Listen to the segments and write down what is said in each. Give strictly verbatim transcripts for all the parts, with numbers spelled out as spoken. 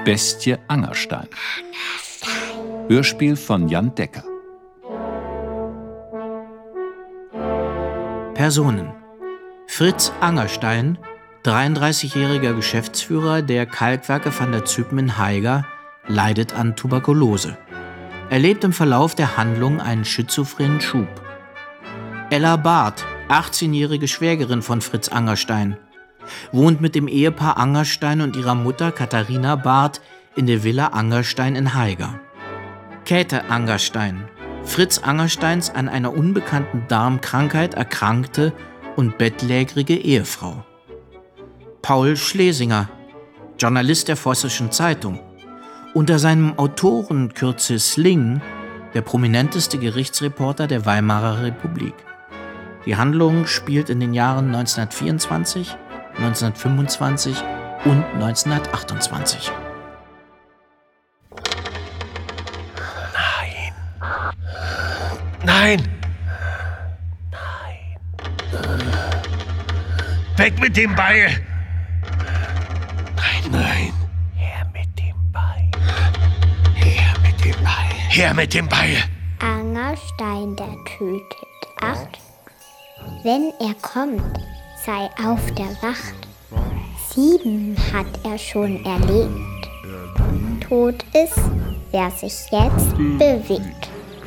Bestie Angerstein. Hörspiel von Jan Decker. Personen: Fritz Angerstein, dreiunddreißigjähriger Geschäftsführer der Kalkwerke van der Zypen in Haiger, leidet an Tuberkulose. Er lebt im Verlauf der Handlung einen schizophrenen Schub. Ella Barth, achtzehnjährige Schwägerin von Fritz Angerstein, wohnt mit dem Ehepaar Angerstein und ihrer Mutter Katharina Barth in der Villa Angerstein in Haiger. Käthe Angerstein, Fritz Angersteins an einer unbekannten Darmkrankheit erkrankte und bettlägerige Ehefrau. Paul Schlesinger, Journalist der Vossischen Zeitung, unter seinem Autorenkürzel Sling der prominenteste Gerichtsreporter der Weimarer Republik. Die Handlung spielt in den Jahren neunzehnhundertvierundzwanzig, neunzehnhundertfünfundzwanzig und neunzehnhundertachtundzwanzig. Nein. Nein. Nein. Weg mit dem Beil. Nein, nein. Her mit dem Beil. Her mit dem Beil. Her mit dem Beil. Angerstein, der tötet. Acht. Wenn er kommt, sei auf der Wacht. Sieben hat er schon erlebt. Tot ist, wer sich jetzt bewegt.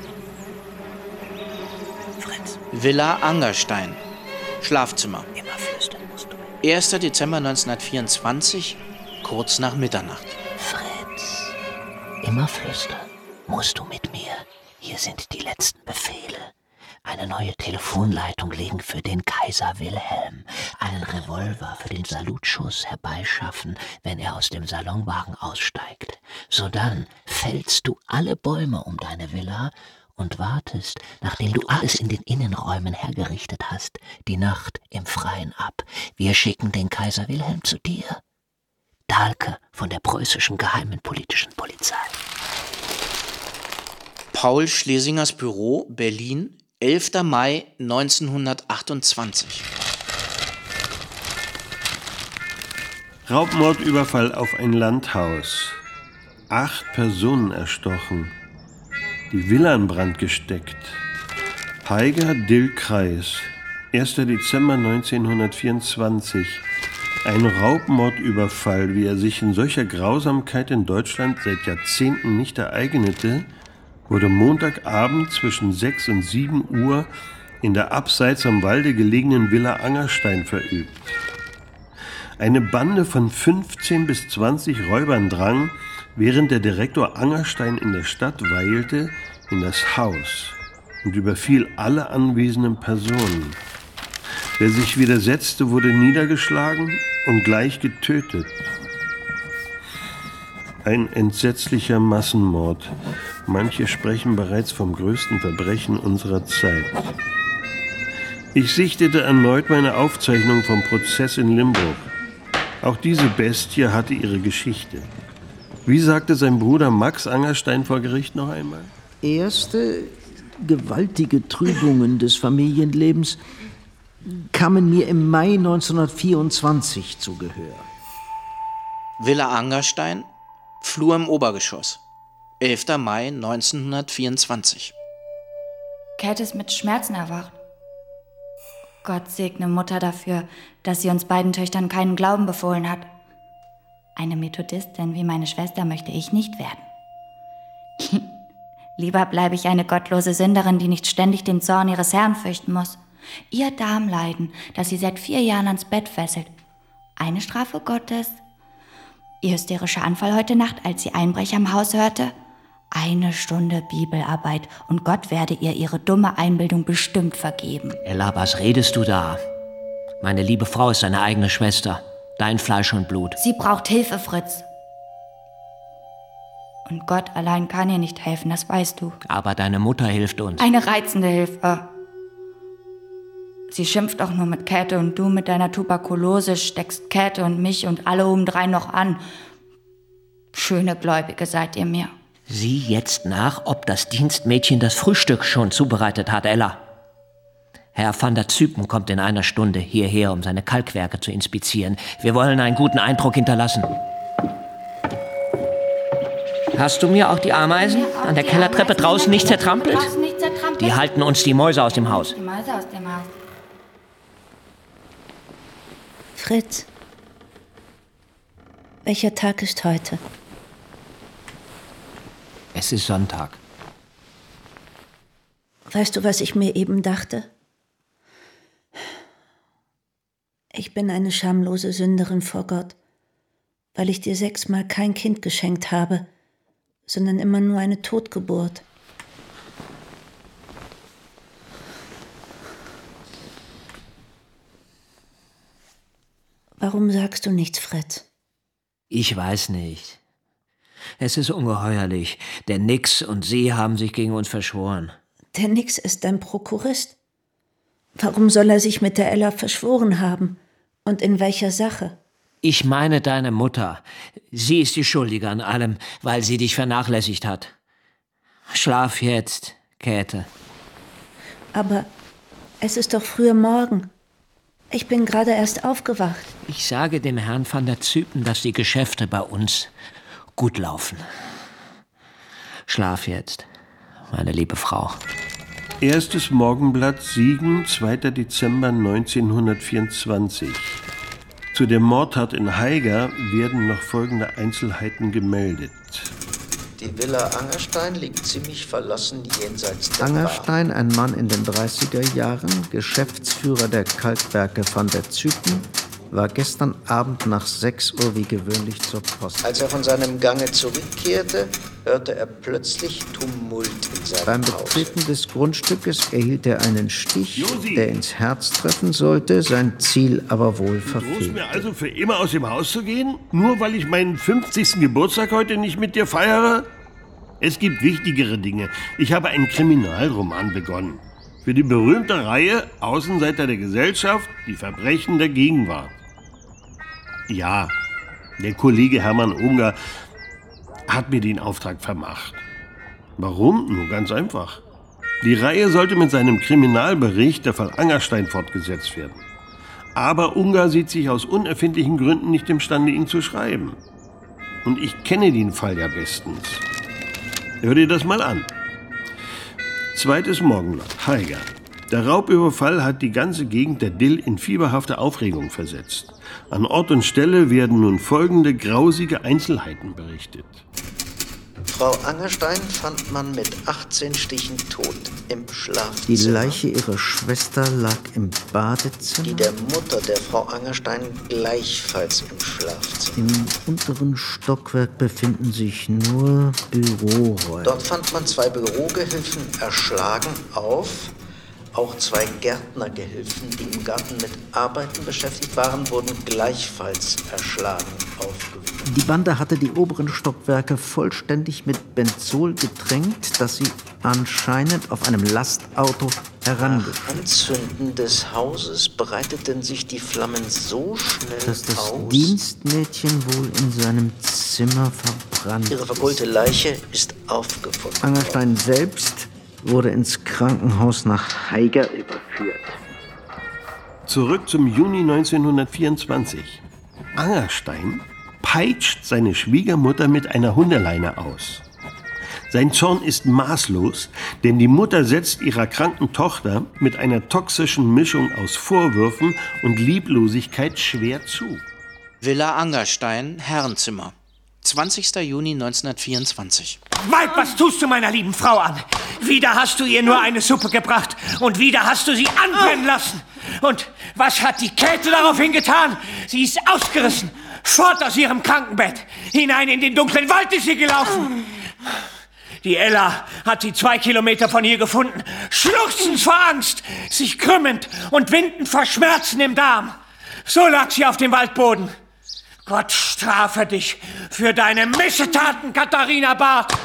Fritz. Villa Angerstein. Schlafzimmer. Immer flüstern musst du. erster Dezember neunzehnhundertvierundzwanzig, kurz nach Mitternacht. Fritz, immer flüstern musst du mit mir. Hier sind die letzten Befehle. Eine neue Telefonleitung legen für den Kaiser Wilhelm, einen Revolver für den Salutschuss herbeischaffen, wenn er aus dem Salonwagen aussteigt. Sodann fällst du alle Bäume um deine Villa und wartest, nachdem du alles in den Innenräumen hergerichtet hast, die Nacht im Freien ab. Wir schicken den Kaiser Wilhelm zu dir. Dahlke von der preußischen Geheimen Politischen Polizei. Paul Schlesingers Büro, Berlin, elfter Mai neunzehnhundertachtundzwanzig. Raubmordüberfall auf ein Landhaus. Acht Personen erstochen. Die Villa in Brand gesteckt. Haiger-Dill-Kreis. erster Dezember neunzehnhundertvierundzwanzig. Ein Raubmordüberfall, wie er sich in solcher Grausamkeit in Deutschland seit Jahrzehnten nicht ereignete, wurde Montagabend zwischen sechs und sieben Uhr in der abseits am Walde gelegenen Villa Angerstein verübt. Eine Bande von fünfzehn bis zwanzig Räubern drang, während der Direktor Angerstein in der Stadt weilte, in das Haus und überfiel alle anwesenden Personen. Wer sich widersetzte, wurde niedergeschlagen und gleich getötet. Ein entsetzlicher Massenmord. Manche sprechen bereits vom größten Verbrechen unserer Zeit. Ich sichtete erneut meine Aufzeichnung vom Prozess in Limburg. Auch diese Bestie hatte ihre Geschichte. Wie sagte sein Bruder Max Angerstein vor Gericht noch einmal? Erste gewaltige Trübungen des Familienlebens kamen mir im Mai neunzehnhundertvierundzwanzig zu Gehör. Villa Angerstein, Flur im Obergeschoss, elfter Mai neunzehnhundertvierundzwanzig. Käthe ist mit Schmerzen erwacht. Gott segne Mutter dafür, dass sie uns beiden Töchtern keinen Glauben befohlen hat. Eine Methodistin wie meine Schwester möchte ich nicht werden. Lieber bleibe ich eine gottlose Sünderin, die nicht ständig den Zorn ihres Herrn fürchten muss. Ihr Darmleiden, das sie seit vier Jahren ans Bett fesselt. Eine Strafe Gottes. Ihr hysterischer Anfall heute Nacht, als sie Einbrecher im Haus hörte. Eine Stunde Bibelarbeit und Gott werde ihr ihre dumme Einbildung bestimmt vergeben. Ella, was redest du da? Meine liebe Frau ist deine eigene Schwester. Dein Fleisch und Blut. Sie braucht Hilfe, Fritz. Und Gott allein kann ihr nicht helfen, das weißt du. Aber deine Mutter hilft uns. Eine reizende Hilfe. Sie schimpft auch nur mit Käthe und du mit deiner Tuberkulose steckst Käthe und mich und alle obendrein noch an. Schöne Gläubige seid ihr mir. Sieh jetzt nach, ob das Dienstmädchen das Frühstück schon zubereitet hat, Ella. Herr van der Zypen kommt in einer Stunde hierher, um seine Kalkwerke zu inspizieren. Wir wollen einen guten Eindruck hinterlassen. Hast du mir auch die Ameisen an der Kellertreppe draußen nicht zertrampelt? Die halten uns die Mäuse aus dem Haus. Die Mäuse aus dem Haus. Fritz, welcher Tag ist heute? Es ist Sonntag. Weißt du, was ich mir eben dachte? Ich bin eine schamlose Sünderin vor Gott, weil ich dir sechsmal kein Kind geschenkt habe, sondern immer nur eine Totgeburt. Warum sagst du nichts, Fritz? Ich weiß nicht. Es ist ungeheuerlich. Der Nix und sie haben sich gegen uns verschworen. Der Nix ist dein Prokurist. Warum soll er sich mit der Ella verschworen haben? Und in welcher Sache? Ich meine deine Mutter. Sie ist die Schuldige an allem, weil sie dich vernachlässigt hat. Schlaf jetzt, Käthe. Aber es ist doch früher Morgen. Ich bin gerade erst aufgewacht. Ich sage dem Herrn van der Zypen, dass die Geschäfte bei uns gut laufen. Schlaf jetzt, meine liebe Frau. Erstes Morgenblatt Siegen, zweiter Dezember neunzehnhundertvierundzwanzig. Zu der Mordtat in Haiger werden noch folgende Einzelheiten gemeldet. Die Villa Angerstein liegt ziemlich verlassen jenseits der Angerstein, ein Mann in den dreißiger Jahren, Geschäftsführer der Kalkwerke van der Zypen, war gestern Abend nach sechs Uhr wie gewöhnlich zur Post. Als er von seinem Gange zurückkehrte, hörte er plötzlich Tumult in seinem Beim Haus. Betreten des Grundstückes erhielt er einen Stich, Josi! der ins Herz treffen sollte, sein Ziel aber wohl Du drohst verfehlte. mir also für immer aus dem Haus zu gehen? Nur weil ich meinen fünfzigsten Geburtstag heute nicht mit dir feiere? Es gibt wichtigere Dinge. Ich habe einen Kriminalroman begonnen. Für die berühmte Reihe Außenseiter der Gesellschaft, die Verbrechen der Gegenwart. Ja, der Kollege Hermann Unger hat mir den Auftrag vermacht. Warum? Nur ganz einfach. Die Reihe sollte mit seinem Kriminalbericht der Fall Angerstein fortgesetzt werden. Aber Unger sieht sich aus unerfindlichen Gründen nicht imstande, ihn zu schreiben. Und ich kenne den Fall ja bestens. Hör dir das mal an. Zweites Morgenblatt, Haiger. Der Raubüberfall hat die ganze Gegend der Dill in fieberhafte Aufregung versetzt. An Ort und Stelle werden nun folgende grausige Einzelheiten berichtet. Frau Angerstein fand man mit achtzehn Stichen tot im Schlafzimmer. Die Leiche ihrer Schwester lag im Badezimmer. Die der Mutter der Frau Angerstein gleichfalls im Schlafzimmer. Im unteren Stockwerk befinden sich nur Büroräume. Dort fand man zwei Bürogehilfen erschlagen auf. Auch zwei Gärtnergehilfen, die im Garten mit Arbeiten beschäftigt waren, wurden gleichfalls erschlagen aufgefunden. Die Bande hatte die oberen Stockwerke vollständig mit Benzol getränkt, das sie anscheinend auf einem Lastauto herangeführt. Nach Anzünden des Hauses breiteten sich die Flammen so schnell Dass das aus. Dienstmädchen wohl in seinem Zimmer verbrannt Ihre verkohlte Leiche ist aufgefunden. Angerstein selbst wurde ins Krankenhaus nach Haiger überführt. Zurück zum Juni neunzehnhundertvierundzwanzig. Angerstein peitscht seine Schwiegermutter mit einer Hundeleine aus. Sein Zorn ist maßlos, denn die Mutter setzt ihrer kranken Tochter mit einer toxischen Mischung aus Vorwürfen und Lieblosigkeit schwer zu. Villa Angerstein, Herrenzimmer. zwanzigster Juni neunzehnhundertvierundzwanzig. Weib, was tust du meiner lieben Frau an? Wieder hast du ihr nur eine Suppe gebracht und wieder hast du sie anbrennen lassen. Und was hat die Käthe daraufhin getan? Sie ist ausgerissen, fort aus ihrem Krankenbett. Hinein in den dunklen Wald ist sie gelaufen. Die Ella hat sie zwei Kilometer von hier gefunden, schluchzend vor Angst, sich krümmend und windend vor Schmerzen im Darm. So lag sie auf dem Waldboden. Gott strafe dich für deine Missetaten, Katharina Barth.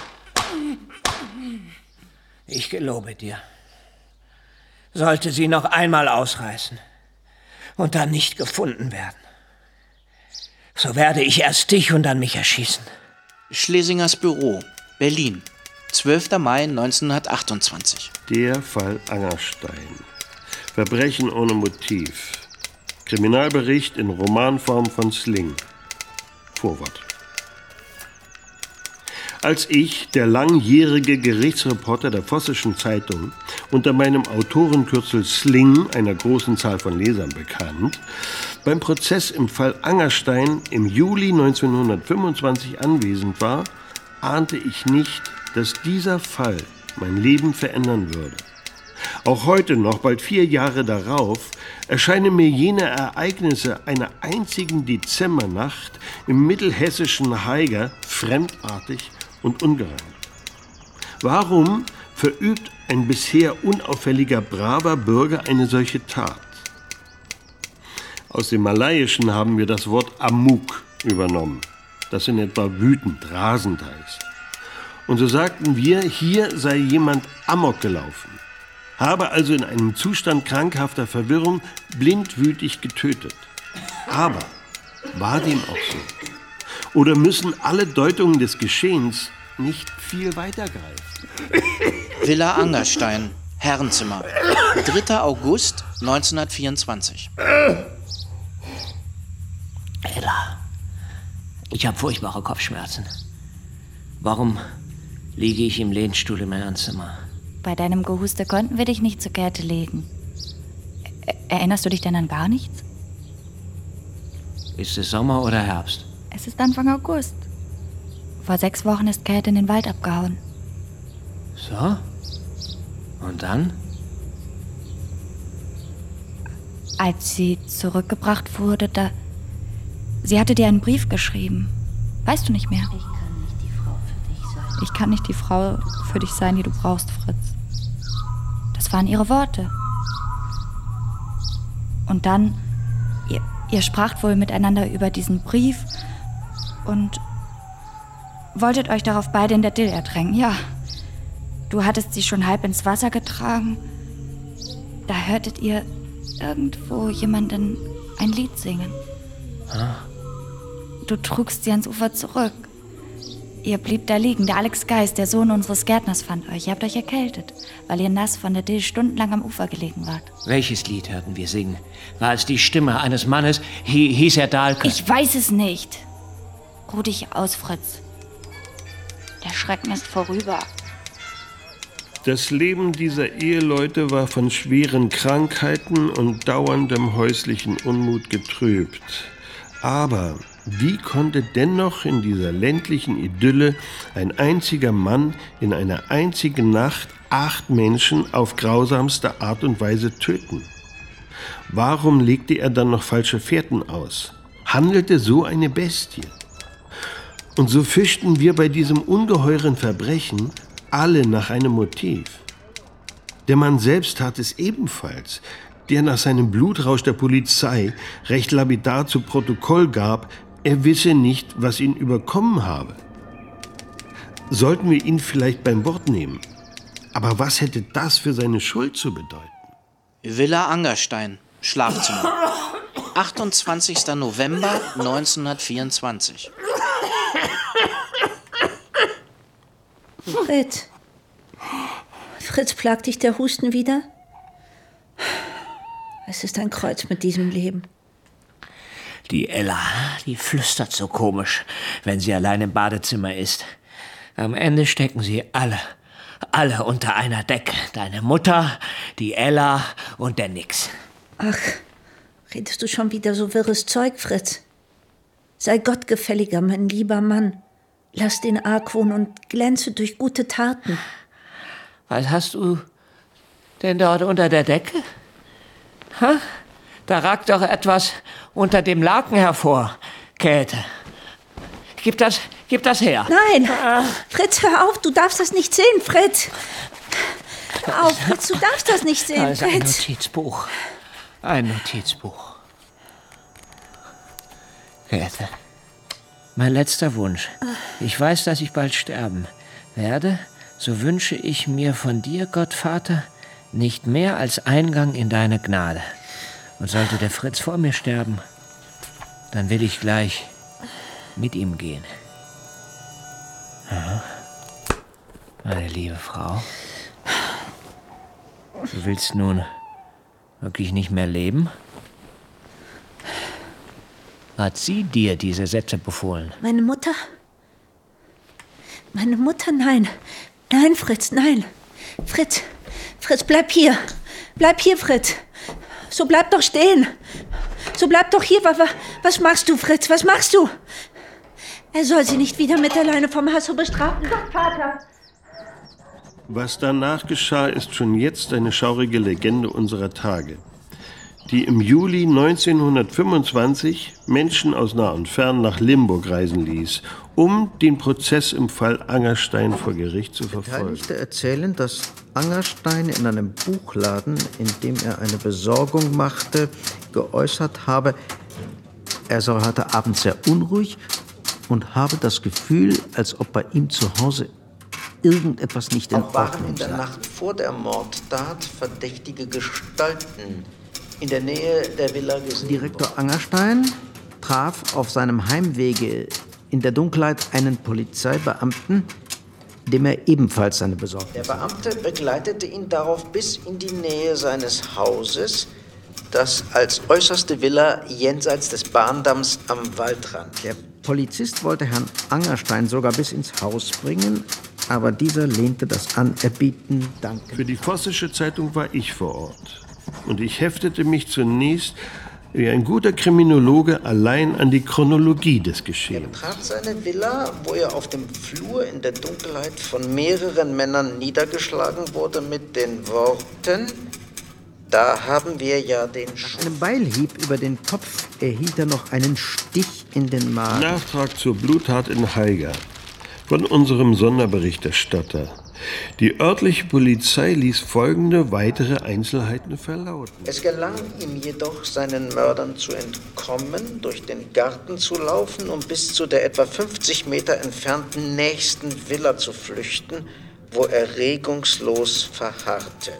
Ich gelobe dir, sollte sie noch einmal ausreißen und dann nicht gefunden werden, so werde ich erst dich und dann mich erschießen. Schlesingers Büro, Berlin. zwölfter Mai neunzehnhundertachtundzwanzig. Der Fall Angerstein. Verbrechen ohne Motiv. Kriminalbericht in Romanform von Sling. Vorwort. Als ich, der langjährige Gerichtsreporter der Vossischen Zeitung, unter meinem Autorenkürzel Sling, einer großen Zahl von Lesern bekannt, beim Prozess im Fall Angerstein im Juli neunzehnhundertfünfundzwanzig anwesend war, ahnte ich nicht, dass dieser Fall mein Leben verändern würde. Auch heute noch, bald vier Jahre darauf, erscheinen mir jene Ereignisse einer einzigen Dezembernacht im mittelhessischen Haiger fremdartig und ungeheim. Warum verübt ein bisher unauffälliger, braver Bürger eine solche Tat? Aus dem Malayischen haben wir das Wort Amok übernommen, das in etwa wütend, rasend heißt. Und so sagten wir, hier sei jemand Amok gelaufen, habe also in einem Zustand krankhafter Verwirrung blindwütig getötet. Aber war dem auch so? Oder müssen alle Deutungen des Geschehens nicht viel weiter greifen? Villa Angerstein, Herrenzimmer, dritter August neunzehnhundertvierundzwanzig. Ella, ich habe furchtbare Kopfschmerzen. Warum liege ich im Lehnstuhl in meinem Zimmer? Bei deinem Gehuste konnten wir dich nicht zur Kälte legen. Er- Erinnerst du dich denn an gar nichts? Ist es Sommer oder Herbst? Es ist Anfang August. Vor sechs Wochen ist Käthe in den Wald abgehauen. So? Und dann? Als sie zurückgebracht wurde, da... Sie hatte dir einen Brief geschrieben. Weißt du nicht mehr? Ich kann nicht die Frau für dich sein, die du brauchst, Fritz. Das waren ihre Worte. Und dann, ihr, ihr spracht wohl miteinander über diesen Brief und wolltet euch darauf beide in der Dill ertränken, ja. Du hattest sie schon halb ins Wasser getragen. Da hörtet ihr irgendwo jemanden ein Lied singen. Huh? Du trugst sie ans Ufer zurück. Ihr blieb da liegen. Der Alex Geist, der Sohn unseres Gärtners, fand euch. Ihr habt euch erkältet, weil ihr nass von der Dill stundenlang am Ufer gelegen wart. Welches Lied hörten wir singen? War es die Stimme eines Mannes? Hi- hieß er Dahlke? Ich weiß es nicht. Ruh dich aus, Fritz. Der Schrecken ist vorüber. Das Leben dieser Eheleute war von schweren Krankheiten und dauerndem häuslichen Unmut getrübt. Aber wie konnte dennoch in dieser ländlichen Idylle ein einziger Mann in einer einzigen Nacht acht Menschen auf grausamste Art und Weise töten? Warum legte er dann noch falsche Fährten aus? Handelte so eine Bestie? Und so fischten wir bei diesem ungeheuren Verbrechen alle nach einem Motiv. Der Mann selbst tat es ebenfalls, der nach seinem Blutrausch der Polizei recht lapidar zu Protokoll gab, er wisse nicht, was ihn überkommen habe. Sollten wir ihn vielleicht beim Wort nehmen? Aber was hätte das für seine Schuld zu bedeuten? Villa Angerstein, Schlafzimmer, achtundzwanzigster November neunzehnhundertvierundzwanzig. Fritz. Fritz, plagt dich der Husten wieder? Es ist ein Kreuz mit diesem Leben. Die Ella, die flüstert so komisch, wenn sie allein im Badezimmer ist. Am Ende stecken sie alle, alle unter einer Decke. Deine Mutter, die Ella und der Nix. Ach, redest du schon wieder so wirres Zeug, Fritz? Sei gottgefälliger, mein lieber Mann. Lass den Argwohn und glänze durch gute Taten. Was hast du denn dort unter der Decke? Ha? Da ragt doch etwas unter dem Laken hervor, Käthe. Gib das, gib das her. Nein, Fritz, hör auf, du darfst das nicht sehen, Fritz. Hör auf, Fritz, du darfst das nicht sehen, Da ist ein Fritz. Notizbuch. Ein Notizbuch. Käthe, mein letzter Wunsch. Ich weiß, dass ich bald sterben werde. So wünsche ich mir von dir, Gottvater, nicht mehr als Eingang in deine Gnade. Und sollte der Fritz vor mir sterben, dann will ich gleich mit ihm gehen. Aha. Meine liebe Frau, du willst nun wirklich nicht mehr leben? Hat sie dir diese Sätze befohlen? Meine Mutter? Meine Mutter, nein. Nein, Fritz, nein. Fritz, Fritz, bleib hier. Bleib hier, Fritz. So bleib doch stehen. So bleib doch hier. Was machst du, Fritz? Was machst du? Er soll sie nicht wieder mit alleine vom Hasso bestrafen. Doch, Vater. Was danach geschah, ist schon jetzt eine schaurige Legende unserer Tage, die im Juli neunzehnhundertfünfundzwanzig Menschen aus nah und fern nach Limburg reisen ließ, um den Prozess im Fall Angerstein vor Gericht zu verfolgen. Beteiligte erzählen, dass Angerstein in einem Buchladen, in dem er eine Besorgung machte, geäußert habe, er sei heute Abend sehr unruhig und habe das Gefühl, als ob bei ihm zu Hause irgendetwas nicht in Auch waren Ordnung in der sei. Nacht vor der Mordtat verdächtige Gestalten in der Nähe der Villa gesehen. Direktor Angerstein traf auf seinem Heimwege in der Dunkelheit einen Polizeibeamten, dem er ebenfalls seine Besorgnis. Der Beamte begleitete ihn darauf bis in die Nähe seines Hauses, das als äußerste Villa jenseits des Bahndamms am Waldrand. Der Polizist wollte Herrn Angerstein sogar bis ins Haus bringen, aber dieser lehnte das Anerbieten dankend. Für die Vossische Zeitung war ich vor Ort. Und ich heftete mich zunächst wie ein guter Kriminologe allein an die Chronologie des Er Geschehens. betrat seine Villa, wo er auf dem Flur in der Dunkelheit von mehreren Männern niedergeschlagen wurde mit den Worten: Da haben wir ja den Sch Nach einem Beilhieb über den Kopf erhielt er noch einen Stich in den Magen. Nachtrag zur Bluttat in Haiger von unserem Sonderberichterstatter. Die örtliche Polizei ließ folgende weitere Einzelheiten verlauten. Es gelang ihm jedoch, seinen Mördern zu entkommen, durch den Garten zu laufen, um bis zu der etwa fünfzig Meter entfernten nächsten Villa zu flüchten, wo er regungslos verharrte.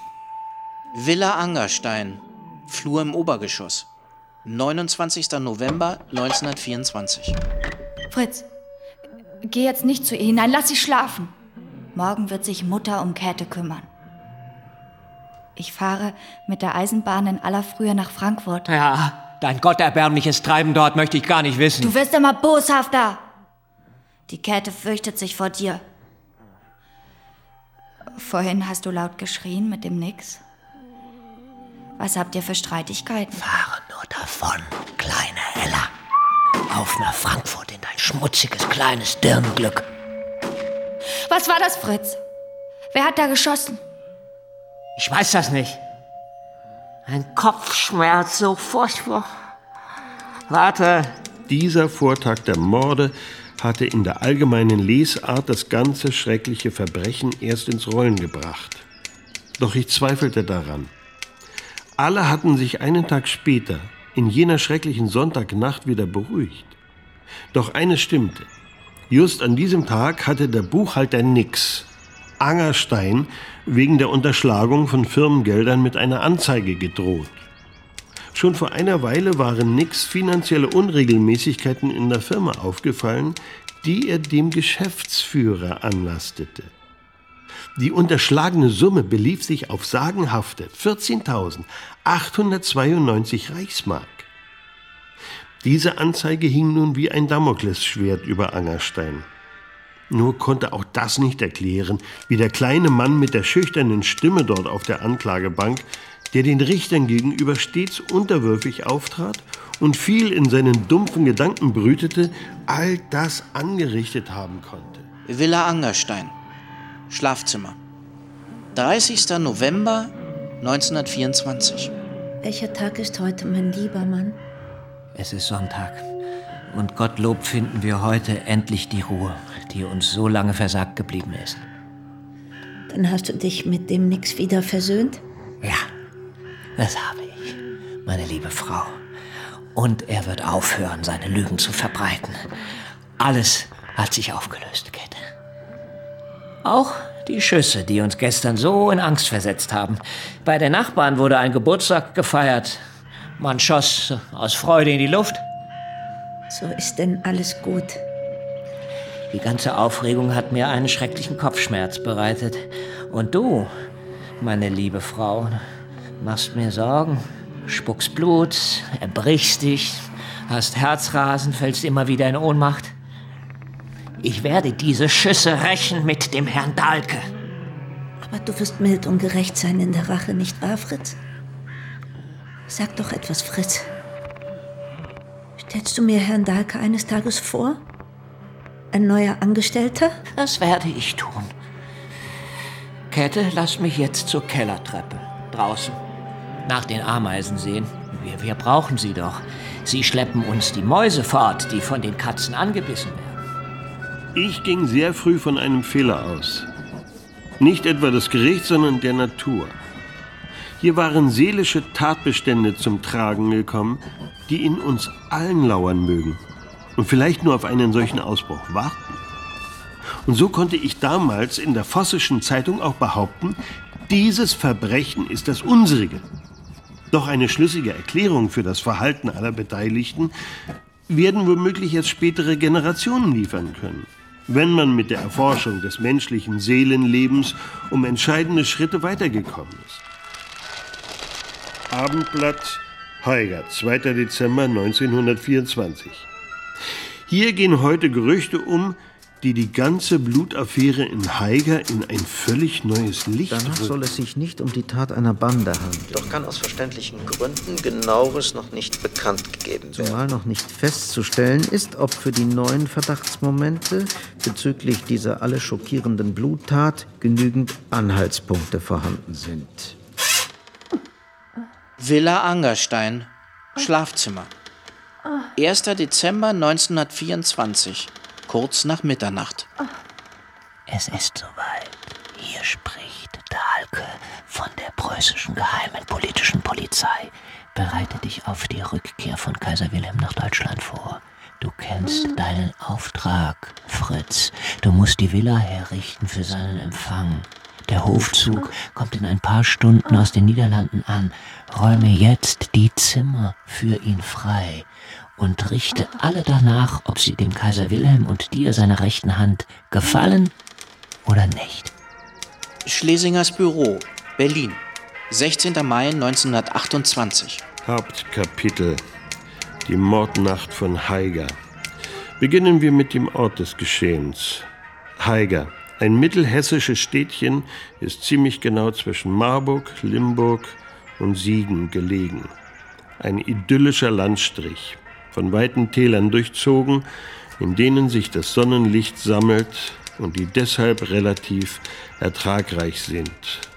Villa Angerstein, Flur im Obergeschoss, neunundzwanzigster November neunzehnhundertvierundzwanzig. Fritz, geh jetzt nicht zu ihr hinein, lass sie schlafen. Morgen wird sich Mutter um Käthe kümmern. Ich fahre mit der Eisenbahn in aller Frühe nach Frankfurt. Ja, dein gotterbärmliches Treiben dort möchte ich gar nicht wissen. Du wirst immer boshafter. Die Käthe fürchtet sich vor dir. Vorhin hast du laut geschrien mit dem Nix. Was habt ihr für Streitigkeiten? Fahre nur davon, kleine Ella. Auf nach Frankfurt in dein schmutziges, kleines Dirnglück. Was war das, Fritz? Wer hat da geschossen? Ich weiß das nicht. Ein Kopfschmerz so furchtbar. Warte. Dieser Vortag der Morde hatte in der allgemeinen Lesart das ganze schreckliche Verbrechen erst ins Rollen gebracht. Doch ich zweifelte daran. Alle hatten sich einen Tag später, in jener schrecklichen Sonntagnacht, wieder beruhigt. Doch eines stimmte. Just an diesem Tag hatte der Buchhalter Nix, Angerstein, wegen der Unterschlagung von Firmengeldern mit einer Anzeige gedroht. Schon vor einer Weile waren Nix finanzielle Unregelmäßigkeiten in der Firma aufgefallen, die er dem Geschäftsführer anlastete. Die unterschlagene Summe belief sich auf sagenhafte vierzehntausendachthundertzweiundneunzig Reichsmark. Diese Anzeige hing nun wie ein Damoklesschwert über Angerstein. Nur konnte auch das nicht erklären, wie der kleine Mann mit der schüchternen Stimme dort auf der Anklagebank, der den Richtern gegenüber stets unterwürfig auftrat und viel in seinen dumpfen Gedanken brütete, all das angerichtet haben konnte. Villa Angerstein, Schlafzimmer, dreißigster November neunzehnhundertvierundzwanzig. Welcher Tag ist heute, mein lieber Mann? Es ist Sonntag. Und Gottlob finden wir heute endlich die Ruhe, die uns so lange versagt geblieben ist. Dann hast du dich mit dem Nix wieder versöhnt? Ja, das habe ich, meine liebe Frau. Und er wird aufhören, seine Lügen zu verbreiten. Alles hat sich aufgelöst, Käthe. Auch die Schüsse, die uns gestern so in Angst versetzt haben. Bei den Nachbarn wurde ein Geburtstag gefeiert. Man schoss aus Freude in die Luft. So ist denn alles gut. Die ganze Aufregung hat mir einen schrecklichen Kopfschmerz bereitet. Und du, meine liebe Frau, machst mir Sorgen, spuckst Blut, erbrichst dich, hast Herzrasen, fällst immer wieder in Ohnmacht. Ich werde diese Schüsse rächen mit dem Herrn Dahlke. Aber du wirst mild und gerecht sein in der Rache, nicht wahr, Fritz? Sag doch etwas, Fritz. Stellst du mir Herrn Dahlke eines Tages vor? Ein neuer Angestellter? Das werde ich tun. Käthe, lass mich jetzt zur Kellertreppe. Draußen. Nach den Ameisen sehen. Wir, wir brauchen sie doch. Sie schleppen uns die Mäuse fort, die von den Katzen angebissen werden. Ich ging sehr früh von einem Fehler aus. Nicht etwa des Gerichts, sondern der Natur. Hier waren seelische Tatbestände zum Tragen gekommen, die in uns allen lauern mögen und vielleicht nur auf einen solchen Ausbruch warten. Und so konnte ich damals in der Vossischen Zeitung auch behaupten, dieses Verbrechen ist das unsrige. Doch eine schlüssige Erklärung für das Verhalten aller Beteiligten werden womöglich erst spätere Generationen liefern können, wenn man mit der Erforschung des menschlichen Seelenlebens um entscheidende Schritte weitergekommen ist. Abendblatt, Haiger, zweiter Dezember neunzehnhundertvierundzwanzig. Hier gehen heute Gerüchte um, die die ganze Blutaffäre in Haiger in ein völlig neues Licht Danach rücken. soll es sich nicht um die Tat einer Bande handeln. Doch kann aus verständlichen Gründen Genaueres noch nicht bekannt gegeben werden. Zumal noch nicht festzustellen ist, ob für die neuen Verdachtsmomente bezüglich dieser alle schockierenden Bluttat genügend Anhaltspunkte vorhanden sind. Villa Angerstein, Schlafzimmer. erster Dezember neunzehnhundertvierundzwanzig, kurz nach Mitternacht. Es ist soweit. Hier spricht Dahlke von der preußischen geheimen politischen Polizei. Bereite dich auf die Rückkehr von Kaiser Wilhelm nach Deutschland vor. Du kennst deinen Auftrag, Fritz. Du musst die Villa herrichten für seinen Empfang. Der Hofzug kommt in ein paar Stunden aus den Niederlanden an. Räume jetzt die Zimmer für ihn frei und richte alle danach, ob sie dem Kaiser Wilhelm und dir, seiner rechten Hand, gefallen oder nicht. Schlesingers Büro, Berlin, sechzehnter Mai neunzehnhundertachtundzwanzig. Hauptkapitel: Die Mordnacht von Haiger. Beginnen wir mit dem Ort des Geschehens. Haiger, ein mittelhessisches Städtchen, ist ziemlich genau zwischen Marburg, Limburg und Siegen gelegen. Ein idyllischer Landstrich, von weiten Tälern durchzogen, in denen sich das Sonnenlicht sammelt und die deshalb relativ ertragreich sind.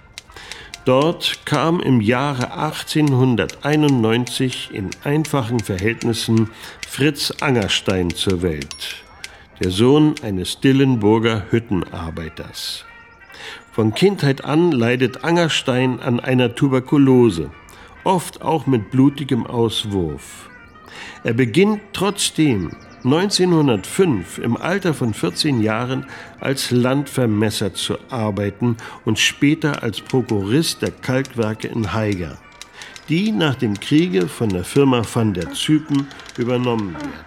Dort kam im Jahre achtzehnhunderteinundneunzig in einfachen Verhältnissen Fritz Angerstein zur Welt, der Sohn eines Dillenburger Hüttenarbeiters. Von Kindheit an leidet Angerstein an einer Tuberkulose, oft auch mit blutigem Auswurf. Er beginnt trotzdem neunzehnhundertfünf im Alter von vierzehn Jahren als Landvermesser zu arbeiten und später als Prokurist der Kalkwerke in Haiger, die nach dem Kriege von der Firma van der Zypen übernommen werden.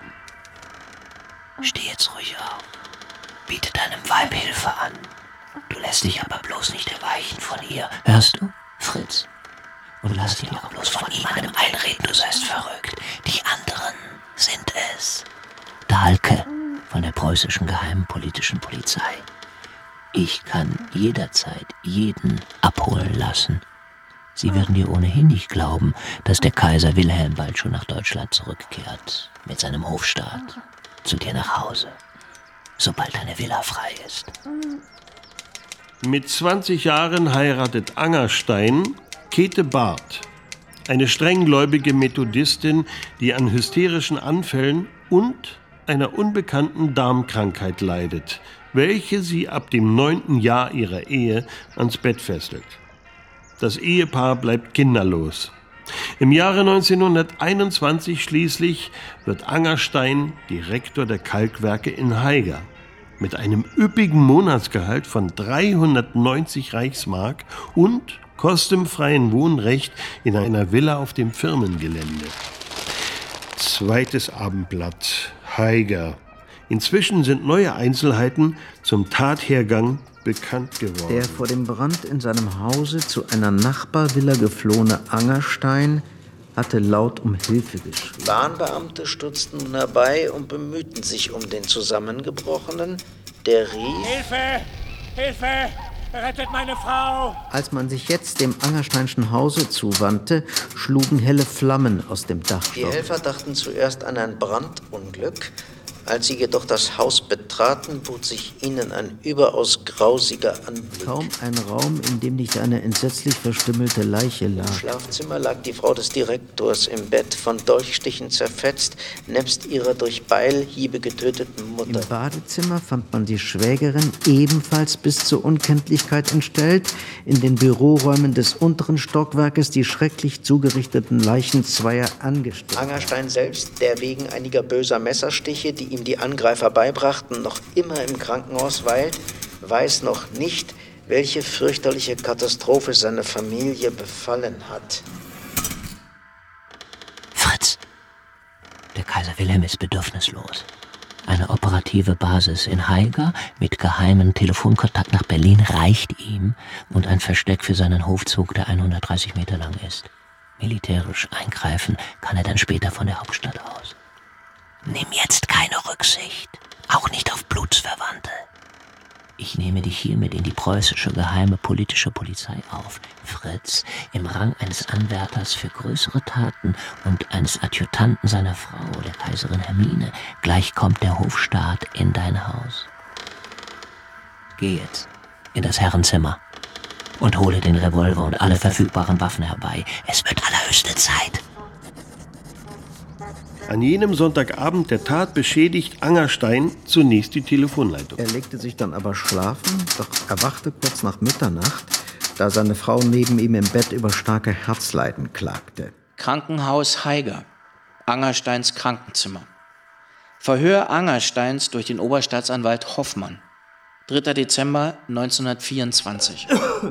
Steh jetzt ruhig auf. Biete deinem Weib Hilfe an. Du lässt dich aber bloß nicht erweichen von ihr. Hörst du, Fritz? Und lass dir auch bloß von niemandem einreden, du seist verrückt. Die anderen sind es. Dahlke von der preußischen geheimen politischen Polizei. Ich kann jederzeit jeden abholen lassen. Sie würden dir ohnehin nicht glauben, dass der Kaiser Wilhelm bald schon nach Deutschland zurückkehrt, mit seinem Hofstaat, zu dir nach Hause, sobald deine Villa frei ist. Mit zwanzig Jahren heiratet Angerstein Käthe Barth, eine strenggläubige Methodistin, die an hysterischen Anfällen und einer unbekannten Darmkrankheit leidet, welche sie ab dem neunten Jahr ihrer Ehe ans Bett fesselt. Das Ehepaar bleibt kinderlos. Im Jahre neunzehnhunderteinundzwanzig schließlich wird Angerstein Direktor der Kalkwerke in Haiger mit einem üppigen Monatsgehalt von dreihundertneunzig Reichsmark und kostenfreien Wohnrecht in einer Villa auf dem Firmengelände. Zweites Abendblatt, Haiger. Inzwischen sind neue Einzelheiten zum Tathergang bekannt geworden. Der vor dem Brand in seinem Hause zu einer Nachbarvilla geflohene Angerstein hatte laut um Hilfe geschrien. Bahnbeamte stürzten nun herbei und bemühten sich um den Zusammengebrochenen, der rief: Hilfe! Hilfe! Rettet meine Frau! Als man sich jetzt dem Angersteinschen Hause zuwandte, schlugen helle Flammen aus dem Dachstock. Die Helfer dachten zuerst an ein Brandunglück. Als sie jedoch das Haus betraten, bot sich ihnen ein überaus grausiger Anblick. Kaum ein Raum, in dem nicht eine entsetzlich verstümmelte Leiche lag. Im Schlafzimmer lag die Frau des Direktors im Bett, von Dolchstichen zerfetzt, nebst ihrer durch Beilhiebe getöteten Mutter. Im Badezimmer fand man die Schwägerin ebenfalls bis zur Unkenntlichkeit entstellt. In den Büroräumen des unteren Stockwerkes die schrecklich zugerichteten Leichen zweier Angestellten. Angerstein selbst, der wegen einiger böser Messerstiche, die ihm die Angreifer beibrachten, noch immer im Krankenhaus weilt, weiß noch nicht, welche fürchterliche Katastrophe seine Familie befallen hat. Fritz, der Kaiser Wilhelm ist bedürfnislos. Eine operative Basis in Haiger mit geheimem Telefonkontakt nach Berlin reicht ihm und ein Versteck für seinen Hofzug, der hundertdreißig Meter lang ist. Militärisch eingreifen kann er dann später von der Hauptstadt aus. Nimm jetzt keine Rücksicht, auch nicht auf Blutsverwandte. Ich nehme dich hiermit in die preußische geheime politische Polizei auf. Fritz, im Rang eines Anwärters für größere Taten und eines Adjutanten seiner Frau, der Kaiserin Hermine. Gleich kommt der Hofstaat in dein Haus. Geh jetzt in das Herrenzimmer und hole den Revolver und alle verfügbaren Waffen herbei. Es wird allerhöchste Zeit. An jenem Sonntagabend der Tat beschädigt Angerstein zunächst die Telefonleitung. Er legte sich dann aber schlafen, doch erwachte kurz nach Mitternacht, da seine Frau neben ihm im Bett über starke Herzleiden klagte. Krankenhaus Haiger, Angersteins Krankenzimmer. Verhör Angersteins durch den Oberstaatsanwalt Hoffmann. dritter Dezember neunzehnhundertvierundzwanzig.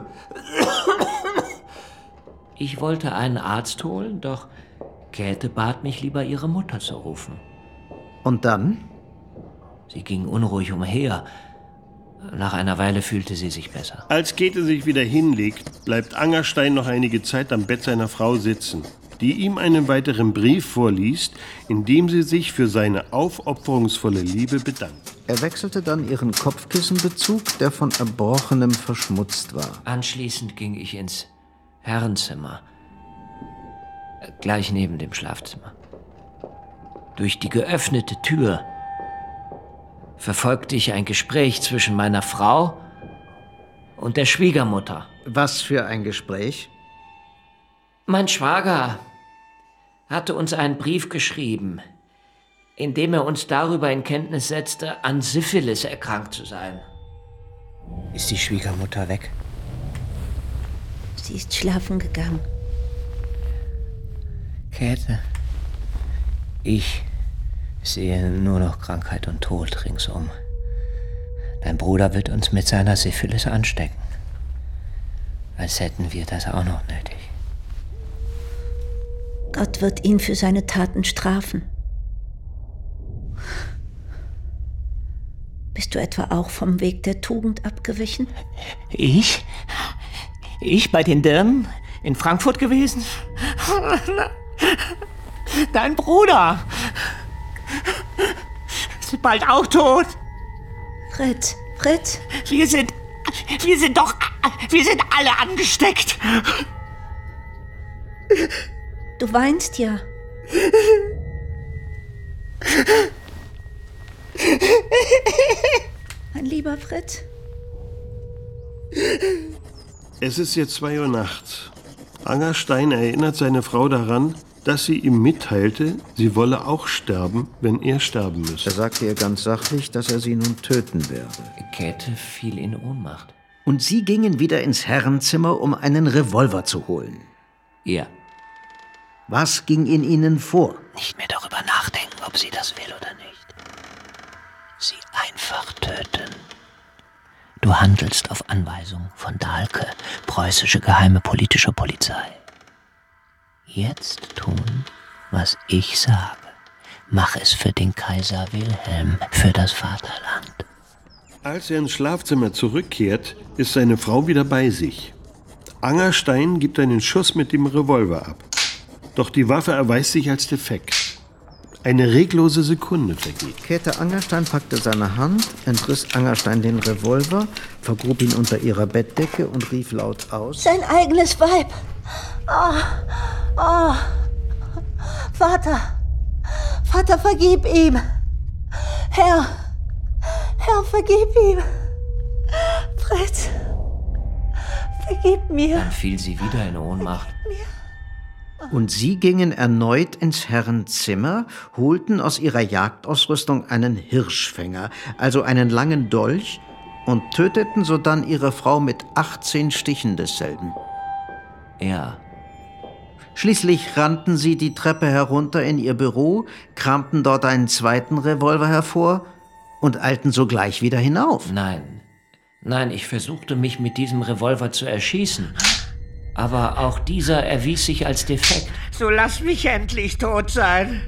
Ich wollte einen Arzt holen, doch Käthe bat mich lieber, ihre Mutter zu rufen. Und dann? Sie ging unruhig umher. Nach einer Weile fühlte sie sich besser. Als Käthe sich wieder hinlegt, bleibt Angerstein noch einige Zeit am Bett seiner Frau sitzen, die ihm einen weiteren Brief vorliest, in dem sie sich für seine aufopferungsvolle Liebe bedankt. Er wechselte dann ihren Kopfkissenbezug, der von Erbrochenem verschmutzt war. Anschließend ging ich ins Herrenzimmer, gleich neben dem Schlafzimmer. Durch die geöffnete Tür verfolgte ich ein Gespräch zwischen meiner Frau und der Schwiegermutter. Was für ein Gespräch? Mein Schwager hatte uns einen Brief geschrieben, in dem er uns darüber in Kenntnis setzte, an Syphilis erkrankt zu sein. Ist die Schwiegermutter weg? Sie ist schlafen gegangen. Käthe, ich sehe nur noch Krankheit und Tod ringsum. Dein Bruder wird uns mit seiner Syphilis anstecken. Als hätten wir das auch noch nötig. Gott wird ihn für seine Taten strafen. Bist du etwa auch vom Weg der Tugend abgewichen? Ich? Ich bei den Dirnen in Frankfurt gewesen? Dein Bruder ist bald auch tot. Fritz, Fritz. Wir sind, wir sind doch, wir sind alle angesteckt. Du weinst ja. Mein lieber Fritz. Es ist jetzt zwei Uhr nachts. Angerstein erinnert seine Frau daran, dass sie ihm mitteilte, sie wolle auch sterben, wenn er sterben müsse. Er sagte ihr ganz sachlich, dass er sie nun töten werde. Käthe fiel in Ohnmacht. Und sie gingen wieder ins Herrenzimmer, um einen Revolver zu holen. Ja. Was ging in ihnen vor? Nicht mehr darüber nachdenken, ob sie das will oder nicht. Sie einfach töten. Du handelst auf Anweisung von Dahlke, preußische geheime politische Polizei. Jetzt tun, was ich sage. Mach es für den Kaiser Wilhelm, für das Vaterland. Als er ins Schlafzimmer zurückkehrt, ist seine Frau wieder bei sich. Angerstein gibt einen Schuss mit dem Revolver ab. Doch die Waffe erweist sich als defekt. Eine reglose Sekunde vergeht. Käthe Angerstein packte seine Hand, entriss Angerstein den Revolver, vergrub ihn unter ihrer Bettdecke und rief laut aus: Sein eigenes Weib. Oh, oh. Vater, Vater, vergib ihm. Herr, Herr, vergib ihm. Fritz, vergib mir. Dann fiel sie wieder in Ohnmacht. Und sie gingen erneut ins Herrenzimmer, holten aus ihrer Jagdausrüstung einen Hirschfänger, also einen langen Dolch, und töteten sodann ihre Frau mit achtzehn Stichen desselben. Ja. Schließlich rannten sie die Treppe herunter in ihr Büro, kramten dort einen zweiten Revolver hervor und eilten sogleich wieder hinauf. Nein, nein, ich versuchte mich mit diesem Revolver zu erschießen. Aber auch dieser erwies sich als defekt. So lass mich endlich tot sein.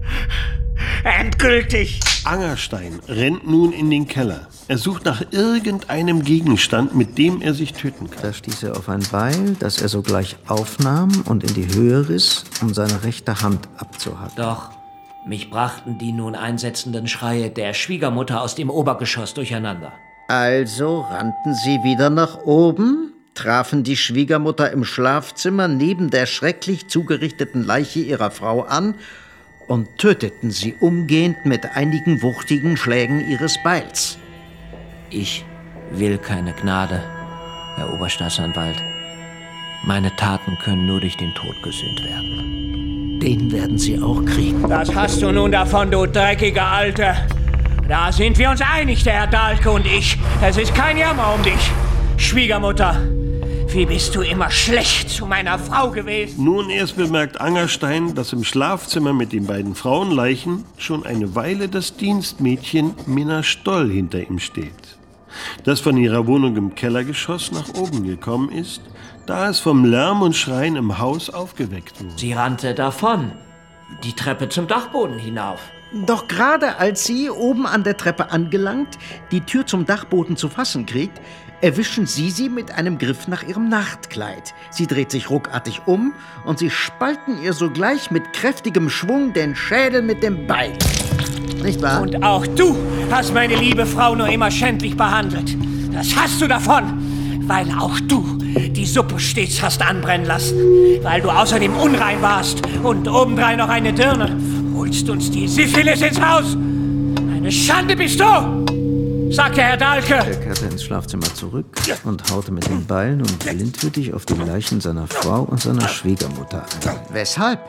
Endgültig. Angerstein rennt nun in den Keller. Er sucht nach irgendeinem Gegenstand, mit dem er sich töten kann. Da stieß er auf ein Beil, das er sogleich aufnahm und in die Höhe riss, um seine rechte Hand abzuhacken. Doch, mich brachten die nun einsetzenden Schreie der Schwiegermutter aus dem Obergeschoss durcheinander. Also rannten sie wieder nach oben, trafen die Schwiegermutter im Schlafzimmer neben der schrecklich zugerichteten Leiche ihrer Frau an und töteten sie umgehend mit einigen wuchtigen Schlägen ihres Beils. Ich will keine Gnade, Herr Oberstaatsanwalt. Meine Taten können nur durch den Tod gesühnt werden. Den werden Sie auch kriegen. Das hast du nun davon, du dreckiger Alte. Da sind wir uns einig, der Herr Dahlke und ich. Es ist kein Jammer um dich. Schwiegermutter, wie bist du immer schlecht zu meiner Frau gewesen? Nun erst bemerkt Angerstein, dass im Schlafzimmer mit den beiden Frauenleichen schon eine Weile das Dienstmädchen Minna Stoll hinter ihm steht, das von ihrer Wohnung im Kellergeschoss nach oben gekommen ist, da es vom Lärm und Schreien im Haus aufgeweckt wurde. Sie rannte davon, die Treppe zum Dachboden hinauf. Doch gerade als sie, oben an der Treppe angelangt, die Tür zum Dachboden zu fassen kriegt, erwischen Sie sie mit einem Griff nach ihrem Nachtkleid. Sie dreht sich ruckartig um und Sie spalten ihr sogleich mit kräftigem Schwung den Schädel mit dem Beil. Nicht wahr? Und auch du hast meine liebe Frau nur immer schändlich behandelt. Das hast du davon, weil auch du die Suppe stets hast anbrennen lassen. Weil du außerdem unrein warst und obendrein noch eine Dirne. Holst uns die Syphilis ins Haus. Eine Schande bist du! Sagte Herr Dahlke. Er kehrte ins Schlafzimmer zurück und haute mit den Beilen und blindwütig auf die Leichen seiner Frau und seiner Schwiegermutter ein. Weshalb?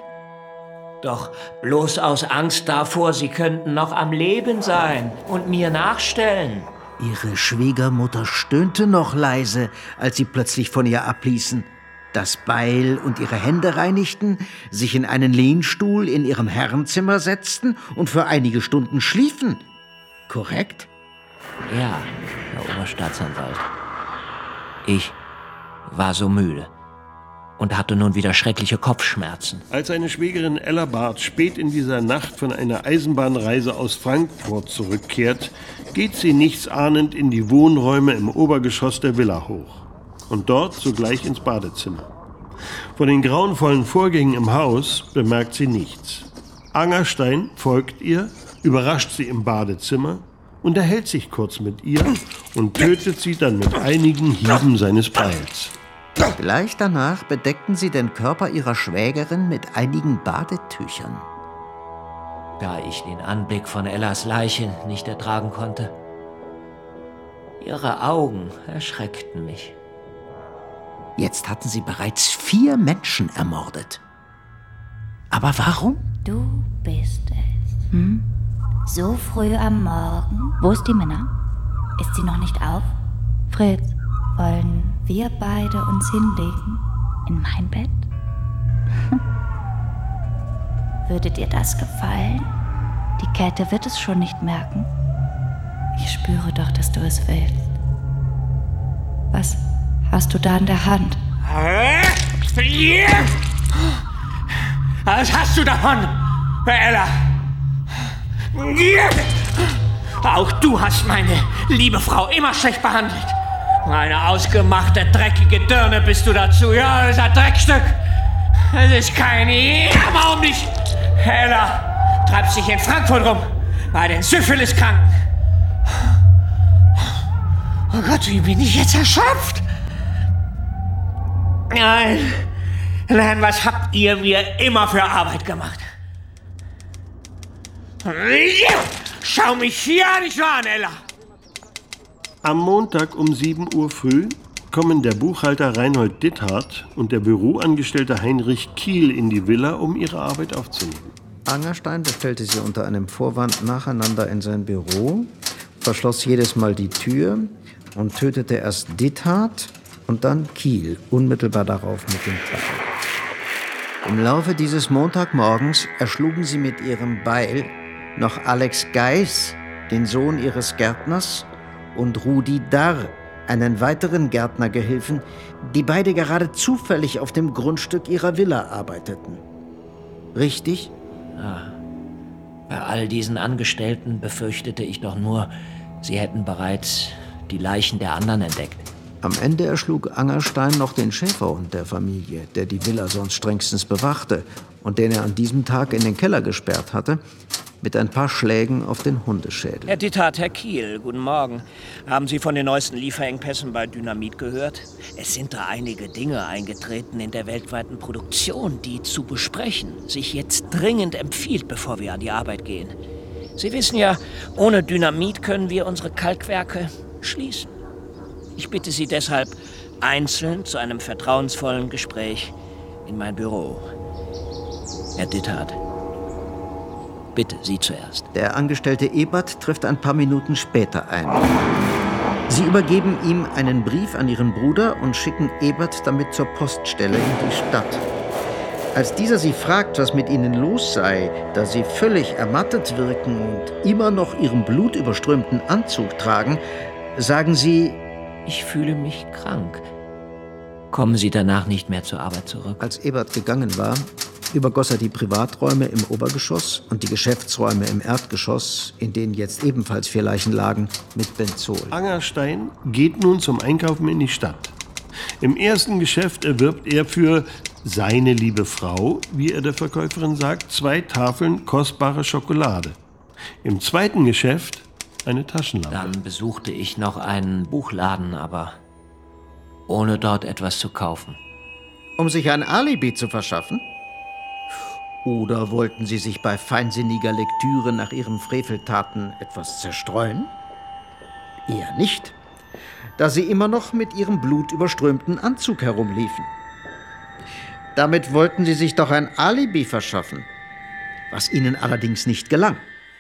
Doch bloß aus Angst davor, sie könnten noch am Leben sein und mir nachstellen. Ihre Schwiegermutter stöhnte noch leise, als sie plötzlich von ihr abließen, das Beil und ihre Hände reinigten, sich in einen Lehnstuhl in ihrem Herrenzimmer setzten und für einige Stunden schliefen. Korrekt? Ja, Herr Oberstaatsanwalt. Ich war so müde und hatte nun wieder schreckliche Kopfschmerzen. Als seine Schwägerin Ella Barth spät in dieser Nacht von einer Eisenbahnreise aus Frankfurt zurückkehrt, geht sie nichtsahnend in die Wohnräume im Obergeschoss der Villa hoch und dort sogleich ins Badezimmer. Von den grauenvollen Vorgängen im Haus bemerkt sie nichts. Angerstein folgt ihr, überrascht sie im Badezimmer, unterhält sich kurz mit ihr und tötet sie dann mit einigen Hieben seines Beils. Gleich danach bedeckten sie den Körper ihrer Schwägerin mit einigen Badetüchern. Da ich den Anblick von Ellas Leiche nicht ertragen konnte. Ihre Augen erschreckten mich. Jetzt hatten sie bereits vier Menschen ermordet. Aber warum? Du bist es. Hm? So früh am Morgen. Wo ist die Minna? Ist sie noch nicht auf? Fritz, wollen wir beide uns hinlegen? In mein Bett? Würde dir das gefallen? Die Käthe wird es schon nicht merken. Ich spüre doch, dass du es willst. Was hast du da in der Hand? Was hast du davon, Ella? Auch du hast meine liebe Frau immer schlecht behandelt. Eine ausgemachte, dreckige Dirne bist du dazu. Ja, das ist ein Dreckstück. Das ist kein Jammer um dich. Ella, treibst dich in Frankfurt rum, bei den Syphiliskranken. Oh Gott, wie bin ich jetzt erschöpft? Nein, nein, was habt ihr mir immer für Arbeit gemacht? Schau mich hier nicht an, Ella. Am Montag um sieben Uhr früh kommen der Buchhalter Reinhold Ditthardt und der Büroangestellte Heinrich Kiel in die Villa, um ihre Arbeit aufzunehmen. Angerstein bestellte sie unter einem Vorwand nacheinander in sein Büro, verschloss jedes Mal die Tür und tötete erst Ditthardt und dann Kiel unmittelbar darauf mit dem Beil. Im Laufe dieses Montagmorgens erschlugen sie mit ihrem Beil noch Alex Geis, den Sohn ihres Gärtners, und Rudi Darr, einen weiteren Gärtnergehilfen, die beide gerade zufällig auf dem Grundstück ihrer Villa arbeiteten. Richtig? Ja. Bei all diesen Angestellten befürchtete ich doch nur, sie hätten bereits die Leichen der anderen entdeckt. Am Ende erschlug Angerstein noch den Schäferhund der Familie, der die Villa sonst strengstens bewachte und den er an diesem Tag in den Keller gesperrt hatte, mit ein paar Schlägen auf den Hundeschädel. Herr Ditthardt, Herr Kiel, guten Morgen. Haben Sie von den neuesten Lieferengpässen bei Dynamit gehört? Es sind da einige Dinge eingetreten in der weltweiten Produktion, die zu besprechen sich jetzt dringend empfiehlt, bevor wir an die Arbeit gehen. Sie wissen ja, ohne Dynamit können wir unsere Kalkwerke schließen. Ich bitte Sie deshalb einzeln zu einem vertrauensvollen Gespräch in mein Büro. Herr Ditthardt, bitte, Sie zuerst. Der Angestellte Ebert trifft ein paar Minuten später ein. Sie übergeben ihm einen Brief an ihren Bruder und schicken Ebert damit zur Poststelle in die Stadt. Als dieser sie fragt, was mit ihnen los sei, da sie völlig ermattet wirken und immer noch ihren blutüberströmten Anzug tragen, sagen sie: Ich fühle mich krank. Kommen Sie danach nicht mehr zur Arbeit zurück? Als Ebert gegangen war, übergoss er die Privaträume im Obergeschoss und die Geschäftsräume im Erdgeschoss, in denen jetzt ebenfalls vier Leichen lagen, mit Benzol. Angerstein geht nun zum Einkaufen in die Stadt. Im ersten Geschäft erwirbt er für seine liebe Frau, wie er der Verkäuferin sagt, zwei Tafeln kostbare Schokolade. Im zweiten Geschäft eine Taschenlampe. Dann besuchte ich noch einen Buchladen, aber ohne dort etwas zu kaufen. Um sich ein Alibi zu verschaffen? Oder wollten Sie sich bei feinsinniger Lektüre nach Ihren Freveltaten etwas zerstreuen? Eher nicht, da Sie immer noch mit Ihrem blutüberströmten Anzug herumliefen. Damit wollten Sie sich doch ein Alibi verschaffen, was Ihnen allerdings nicht gelang.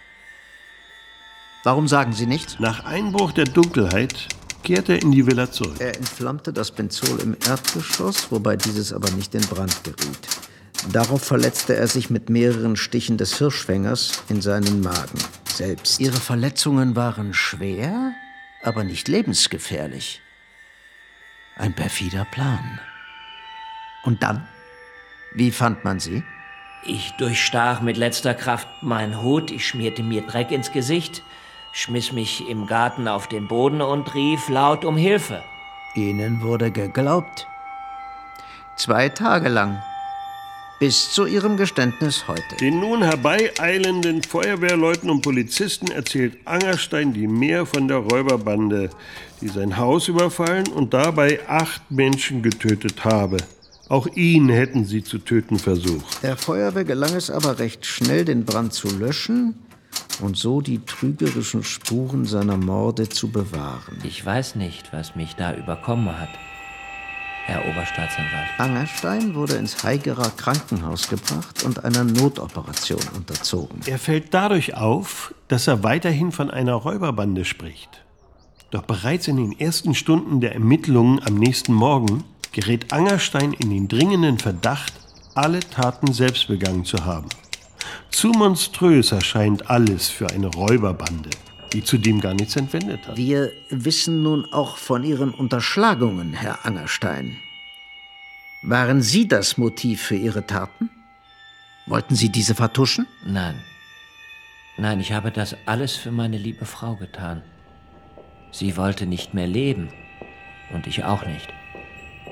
Warum sagen Sie nichts? Nach Einbruch der Dunkelheit kehrte er in die Villa zurück. Er entflammte das Benzol im Erdgeschoss, wobei dieses aber nicht in Brand geriet. Darauf verletzte er sich mit mehreren Stichen des Hirschfängers in seinen Magen selbst. Ihre Verletzungen waren schwer, aber nicht lebensgefährlich. Ein perfider Plan. Und dann? Wie fand man sie? Ich durchstach mit letzter Kraft meinen Hut, ich schmierte mir Dreck ins Gesicht, schmiss mich im Garten auf den Boden und rief laut um Hilfe. Ihnen wurde geglaubt. Zwei Tage lang. Bis zu Ihrem Geständnis heute. Den nun herbeieilenden Feuerwehrleuten und Polizisten erzählt Angerstein die Mehr von der Räuberbande, die sein Haus überfallen und dabei acht Menschen getötet habe. Auch ihn hätten sie zu töten versucht. Der Feuerwehr gelang es aber recht schnell, den Brand zu löschen und so die trügerischen Spuren seiner Morde zu bewahren. Ich weiß nicht, was mich da überkommen hat, Herr Oberstaatsanwalt. Angerstein wurde ins Haigerer Krankenhaus gebracht und einer Notoperation unterzogen. Er fällt dadurch auf, dass er weiterhin von einer Räuberbande spricht. Doch bereits in den ersten Stunden der Ermittlungen am nächsten Morgen gerät Angerstein in den dringenden Verdacht, alle Taten selbst begangen zu haben. Zu monströs erscheint alles für eine Räuberbande, die zudem gar nichts entwendet hat. Wir wissen nun auch von Ihren Unterschlagungen, Herr Angerstein. Waren Sie das Motiv für Ihre Taten? Wollten Sie diese vertuschen? Nein. Nein, ich habe das alles für meine liebe Frau getan. Sie wollte nicht mehr leben. Und ich auch nicht.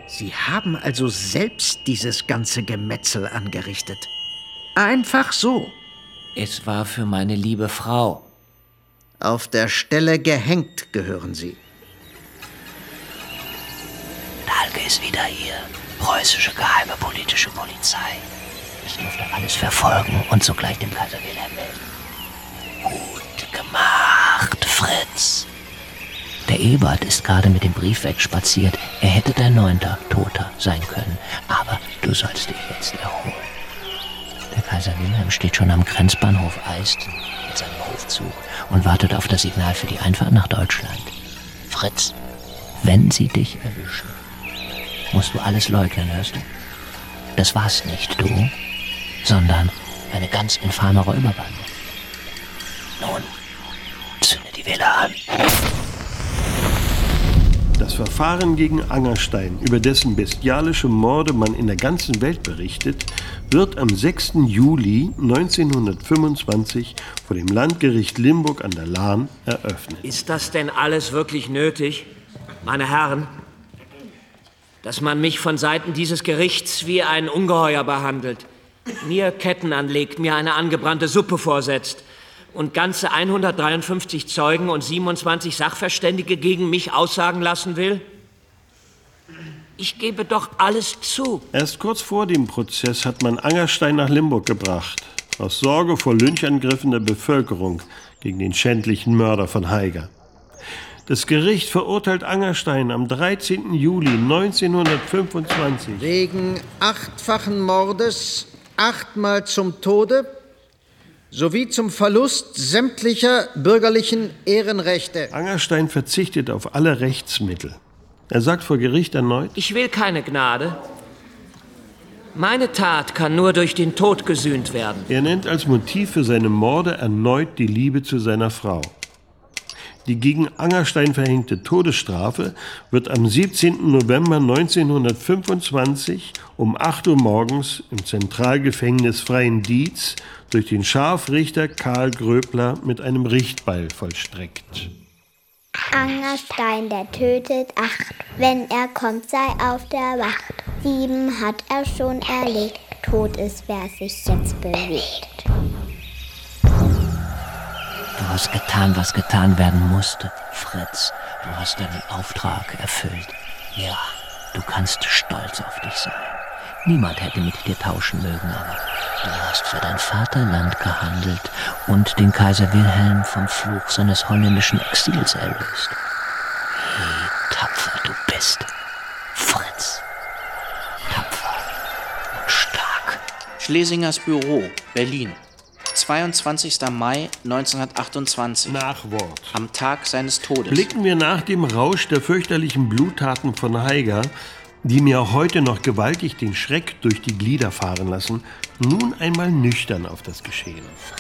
Sie haben also selbst dieses ganze Gemetzel angerichtet. Einfach so. Es war für meine liebe Frau. Auf der Stelle gehängt gehören Sie. Dahlke ist wieder hier. Preußische geheime politische Polizei. Ich durfte alles verfolgen und sogleich dem Kaiser Wilhelm melden. Gut gemacht, Fritz. Der Ebert ist gerade mit dem Brief wegspaziert. Er hätte dein neunter Toter sein können. Aber du sollst dich jetzt erholen. Der Kaiser Wilhelm steht schon am Grenzbahnhof Eisten mit seinem Hofzug und wartet auf das Signal für die Einfahrt nach Deutschland. Fritz, wenn sie dich erwischen, musst du alles leugnen, hörst du? Das war's nicht du, sondern eine ganz infame Räuberbande. Nun, zünde die Villa an. Das Verfahren gegen Angerstein, über dessen bestialische Morde man in der ganzen Welt berichtet, wird am sechsten Juli neunzehnhundertfünfundzwanzig vor dem Landgericht Limburg an der Lahn eröffnet. Ist das denn alles wirklich nötig, meine Herren? Dass man mich von Seiten dieses Gerichts wie ein Ungeheuer behandelt, mir Ketten anlegt, mir eine angebrannte Suppe vorsetzt und ganze hundertdreiundfünfzig Zeugen und siebenundzwanzig Sachverständige gegen mich aussagen lassen will? Ich gebe doch alles zu. Erst kurz vor dem Prozess hat man Angerstein nach Limburg gebracht, aus Sorge vor Lynchangriffen der Bevölkerung gegen den schändlichen Mörder von Haiger. Das Gericht verurteilt Angerstein am dreizehnten Juli neunzehnhundertfünfundzwanzig wegen achtfachen Mordes, achtmal zum Tode sowie zum Verlust sämtlicher bürgerlichen Ehrenrechte. Angerstein verzichtet auf alle Rechtsmittel. Er sagt vor Gericht erneut: Ich will keine Gnade. Meine Tat kann nur durch den Tod gesühnt werden. Er nennt als Motiv für seine Morde erneut die Liebe zu seiner Frau. Die gegen Angerstein verhängte Todesstrafe wird am siebzehnten November neunzehnhundertfünfundzwanzig um acht Uhr morgens im Zentralgefängnis Freiendietz durch den Scharfrichter Karl Gröbler mit einem Richtbeil vollstreckt. Angerstein, der tötet, acht. Wenn er kommt, sei auf der Wacht. Sieben hat er schon erlegt. Tot ist, wer sich jetzt bewegt. Du hast getan, was getan werden musste, Fritz. Du hast deinen Auftrag erfüllt. Ja, du kannst stolz auf dich sein. Niemand hätte mit dir tauschen mögen, aber du hast für dein Vaterland gehandelt und den Kaiser Wilhelm vom Fluch seines holländischen Exils erlöst. Wie tapfer du bist, Fritz. Tapfer und stark. Schlesingers Büro, Berlin. zweiundzwanzigster Mai neunzehnhundertachtundzwanzig. Nachwort. Am Tag seines Todes. Blicken wir nach dem Rausch der fürchterlichen Bluttaten von Haiger, die mir heute noch gewaltig den Schreck durch die Glieder fahren lassen, nun einmal nüchtern auf das Geschehen.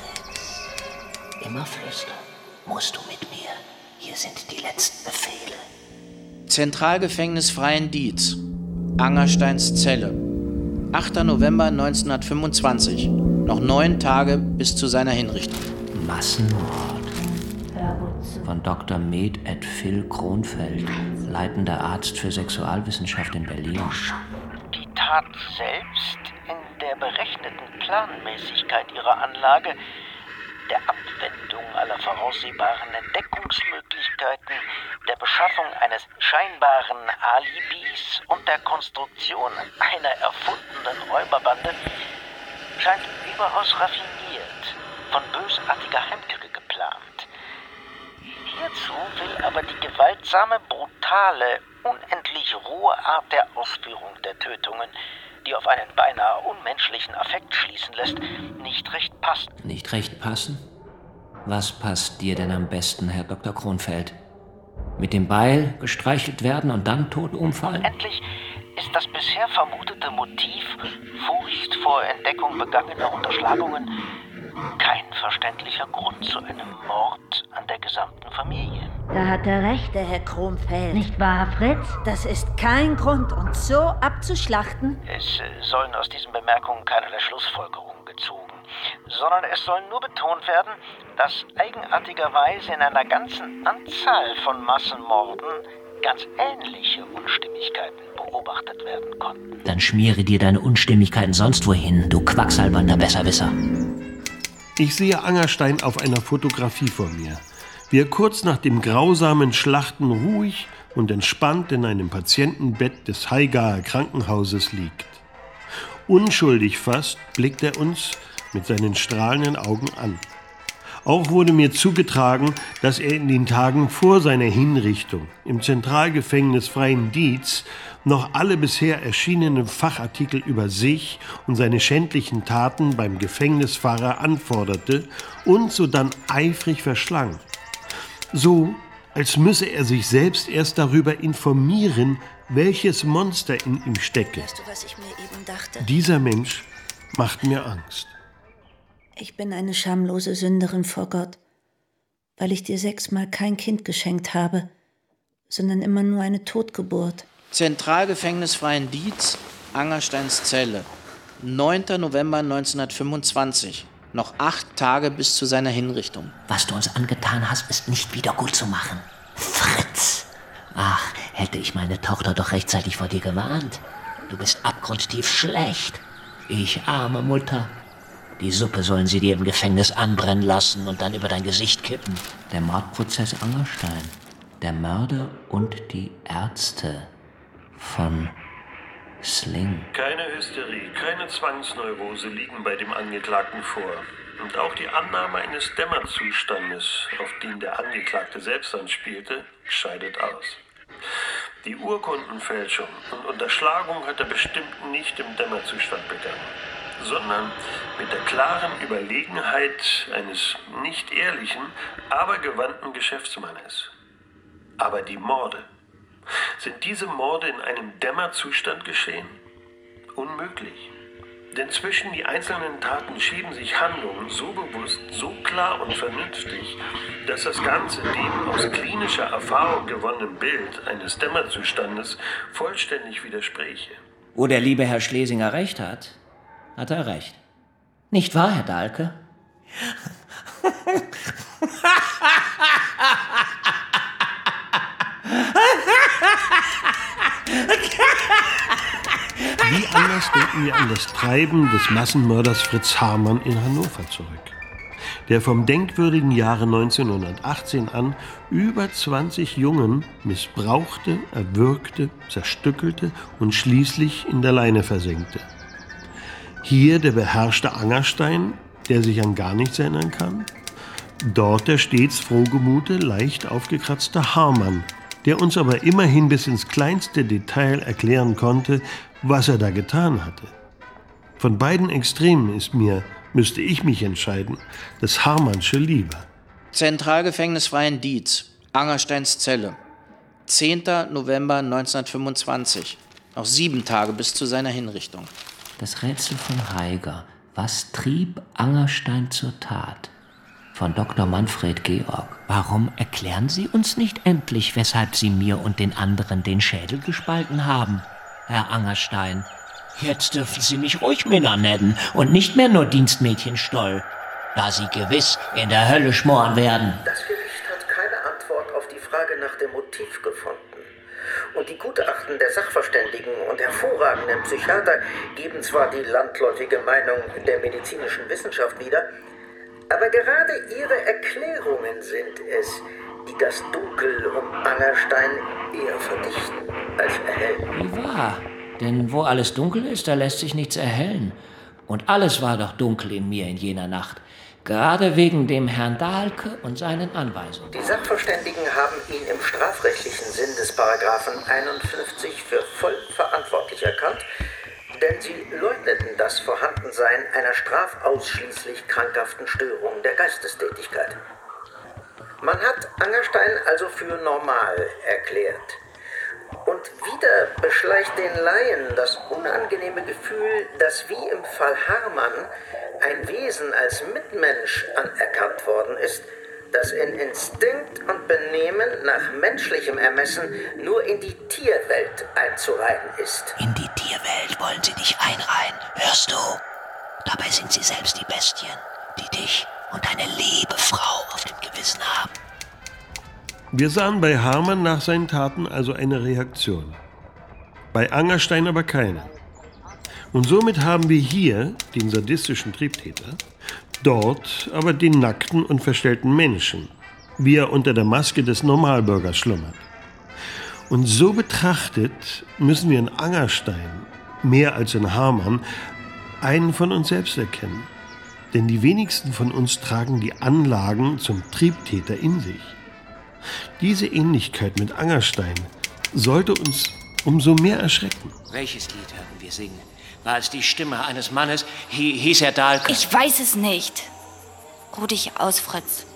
Fritz, immer flüstern. Musst du mit mir. Hier sind die letzten Befehle. Zentralgefängnis Freiendietz. Angersteins Zelle. achter November neunzehnhundertfünfundzwanzig. Noch neun Tage bis zu seiner Hinrichtung. Massenmord. Von Doktor Med et Phil Kronfeld, leitender Arzt für Sexualwissenschaft in Berlin. Die Tat selbst in der berechneten Planmäßigkeit ihrer Anlage, der Abwendung aller voraussehbaren Entdeckungsmöglichkeiten, der Beschaffung eines scheinbaren Alibis und der Konstruktion einer erfundenen Räuberbande scheint überaus raffiniert, von bösartiger Heimtücke geplant. Hierzu will aber die gewaltsame, brutale, unendlich rohe Art der Ausführung der Tötungen, die auf einen beinahe unmenschlichen Affekt schließen lässt, nicht recht passen. Nicht recht passen? Was passt dir denn am besten, Herr Doktor Kronfeld? Mit dem Beil gestreichelt werden und dann tot umfallen? Endlich ist das bisher vermutete Motiv, Furcht vor Entdeckung begangener Unterschlagungen, kein verständlicher Grund zu einem Mord an der gesamten Familie. Da hat er recht, der Herr Kronfeld. Nicht wahr, Fritz? Das ist kein Grund, uns so abzuschlachten. Es äh, sollen aus diesen Bemerkungen keinerlei Schlussfolgerungen gezogen, sondern es soll nur betont werden, dass eigenartigerweise in einer ganzen Anzahl von Massenmorden ganz ähnliche Unstimmigkeiten beobachtet werden konnten. Dann schmiere dir deine Unstimmigkeiten sonst wohin, du quacksalbernder Besserwisser. Ich sehe Angerstein auf einer Fotografie vor mir, wie er kurz nach dem grausamen Schlachten ruhig und entspannt in einem Patientenbett des Haigaer Krankenhauses liegt. Unschuldig fast blickt er uns mit seinen strahlenden Augen an. Auch wurde mir zugetragen, dass er in den Tagen vor seiner Hinrichtung im Zentralgefängnis Freiendietz noch alle bisher erschienenen Fachartikel über sich und seine schändlichen Taten beim Gefängnispfarrer anforderte und sodann eifrig verschlang. So, als müsse er sich selbst erst darüber informieren, welches Monster in ihm stecke. Weißt du, was ich mir eben dachte? Dieser Mensch macht mir Angst. Ich bin eine schamlose Sünderin vor Gott, weil ich dir sechsmal kein Kind geschenkt habe, sondern immer nur eine Totgeburt. Zentralgefängnis Freiendietz, Angersteins Zelle. neunter November neunzehnhundertfünfundzwanzig. Noch acht Tage bis zu seiner Hinrichtung. Was du uns angetan hast, ist nicht wieder gut zu machen. Fritz! Ach, hätte ich meine Tochter doch rechtzeitig vor dir gewarnt. Du bist abgrundtief schlecht. Ich arme Mutter. Die Suppe sollen sie dir im Gefängnis anbrennen lassen und dann über dein Gesicht kippen. Der Mordprozess Angerstein. Der Mörder und die Ärzte von Sling. Keine Hysterie, keine Zwangsneurose liegen bei dem Angeklagten vor. Und auch die Annahme eines Dämmerzustandes, auf den der Angeklagte selbst anspielte, scheidet aus. Die Urkundenfälschung und Unterschlagung hat er bestimmt nicht im Dämmerzustand begangen, sondern mit der klaren Überlegenheit eines nicht ehrlichen, aber gewandten Geschäftsmannes. Aber die Morde, sind diese Morde in einem Dämmerzustand geschehen? Unmöglich. Denn zwischen die einzelnen Taten schieben sich Handlungen so bewusst, so klar und vernünftig, dass das Ganze dem aus klinischer Erfahrung gewonnenen Bild eines Dämmerzustandes vollständig widerspräche. Wo der liebe Herr Schlesinger recht hat, hat er recht. Nicht wahr, Herr Dahlke? Wie anders denken wir an das Treiben des Massenmörders Fritz Haarmann in Hannover zurück, der vom denkwürdigen Jahre neunzehnhundertachtzehn an über zwanzig Jungen missbrauchte, erwürgte, zerstückelte und schließlich in der Leine versenkte. Hier der beherrschte Angerstein, der sich an gar nichts erinnern kann. Dort der stets frohgemute, leicht aufgekratzte Haarmann, der uns aber immerhin bis ins kleinste Detail erklären konnte, was er da getan hatte. Von beiden Extremen ist mir, müsste ich mich entscheiden, das Haarmannsche lieber. Zentralgefängnis Freiendietz, Angersteins Zelle. zehnter November neunzehnhundertfünfundzwanzig. Noch sieben Tage bis zu seiner Hinrichtung. Das Rätsel von Haiger. Was trieb Angerstein zur Tat? Von Doktor Manfred Georg. Warum erklären Sie uns nicht endlich, weshalb Sie mir und den anderen den Schädel gespalten haben, Herr Angerstein? Jetzt dürfen Sie mich ruhig Minna nennen und nicht mehr nur Dienstmädchen Stoll, da Sie gewiss in der Hölle schmoren werden. Das Gericht hat keine Antwort auf die Frage nach dem Motiv gefunden. Und die Gutachten der Sachverständigen und hervorragenden Psychiater geben zwar die landläufige Meinung der medizinischen Wissenschaft wieder, aber gerade ihre Erklärungen sind es, die das Dunkel um Angerstein eher verdichten als erhellen. Wie wahr? Denn wo alles dunkel ist, da lässt sich nichts erhellen. Und alles war doch dunkel in mir in jener Nacht. Gerade wegen dem Herrn Dahlke und seinen Anweisungen. Die Sachverständigen haben ihn im strafrechtlichen Sinn des Paragraphen einundfünfzig für voll verantwortlich erkannt, denn sie leugneten das Vorhandensein einer strafausschließlich krankhaften Störung der Geistestätigkeit. Man hat Angerstein also für normal erklärt. Und wieder beschleicht den Laien das unangenehme Gefühl, dass wie im Fall Haarmann ein Wesen als Mitmensch anerkannt worden ist, das in Instinkt und Benehmen nach menschlichem Ermessen nur in die Tierwelt einzureihen ist. In die Tierwelt wollen sie dich einreihen, hörst du? Dabei sind sie selbst die Bestien, die dich und deine liebe Frau auf dem Gewissen haben. Wir sahen bei Hamann nach seinen Taten also eine Reaktion. Bei Angerstein aber keine. Und somit haben wir hier den sadistischen Triebtäter, dort aber den nackten und verstellten Menschen, wie er unter der Maske des Normalbürgers schlummert. Und so betrachtet müssen wir in Angerstein, mehr als in Hamann, einen von uns selbst erkennen. Denn die wenigsten von uns tragen die Anlagen zum Triebtäter in sich. Diese Ähnlichkeit mit Angerstein sollte uns umso mehr erschrecken. Welches Lied hörten wir singen? War es die Stimme eines Mannes? Hi- hieß er Dahlke? Ich weiß es nicht. Ruh dich aus, Fritz.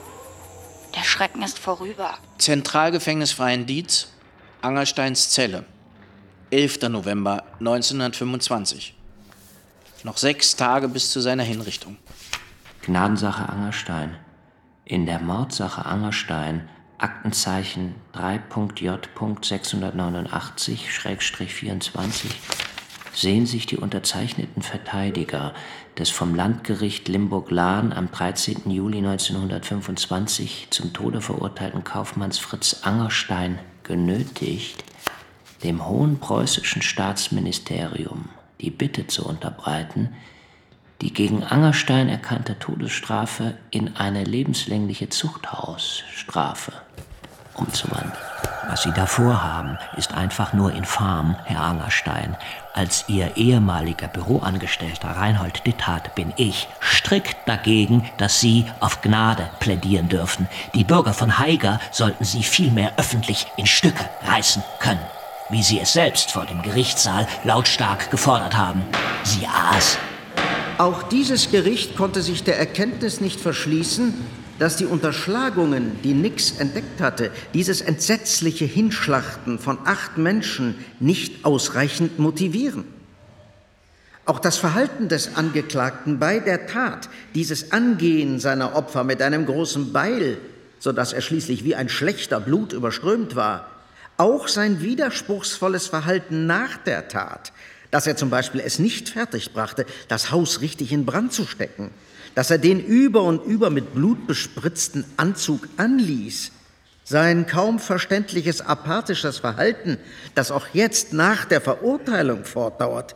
Der Schrecken ist vorüber. Zentralgefängnis Freiendietz, Angersteins Zelle. elfter November neunzehnhundertfünfundzwanzig. Noch sechs Tage bis zu seiner Hinrichtung. Gnadensache Angerstein. In der Mordsache Angerstein, Aktenzeichen drei J sechshundertneunundachtzig vierundzwanzig, sehen sich die unterzeichneten Verteidiger des vom Landgericht Limburg-Lahn am dreizehnten Juli neunzehnhundertfünfundzwanzig zum Tode verurteilten Kaufmanns Fritz Angerstein genötigt, dem Hohen Preußischen Staatsministerium die Bitte zu unterbreiten, die gegen Angerstein erkannte Todesstrafe in eine lebenslängliche Zuchthausstrafe umzuwandeln. Was Sie da vorhaben, ist einfach nur infam, Herr Angerstein. Als Ihr ehemaliger Büroangestellter Reinhold Dittat bin ich strikt dagegen, dass Sie auf Gnade plädieren dürfen. Die Bürger von Haiger sollten Sie vielmehr öffentlich in Stücke reißen können, wie Sie es selbst vor dem Gerichtssaal lautstark gefordert haben. Sie aß. Auch dieses Gericht konnte sich der Erkenntnis nicht verschließen, dass die Unterschlagungen, die Nix entdeckt hatte, dieses entsetzliche Hinschlachten von acht Menschen nicht ausreichend motivieren. Auch das Verhalten des Angeklagten bei der Tat, dieses Angehen seiner Opfer mit einem großen Beil, sodass er schließlich wie ein Schlächter Blut überströmt war, auch sein widerspruchsvolles Verhalten nach der Tat, dass er zum Beispiel es nicht fertigbrachte, das Haus richtig in Brand zu stecken, dass er den über und über mit Blut bespritzten Anzug anließ, sein kaum verständliches apathisches Verhalten, das auch jetzt nach der Verurteilung fortdauert,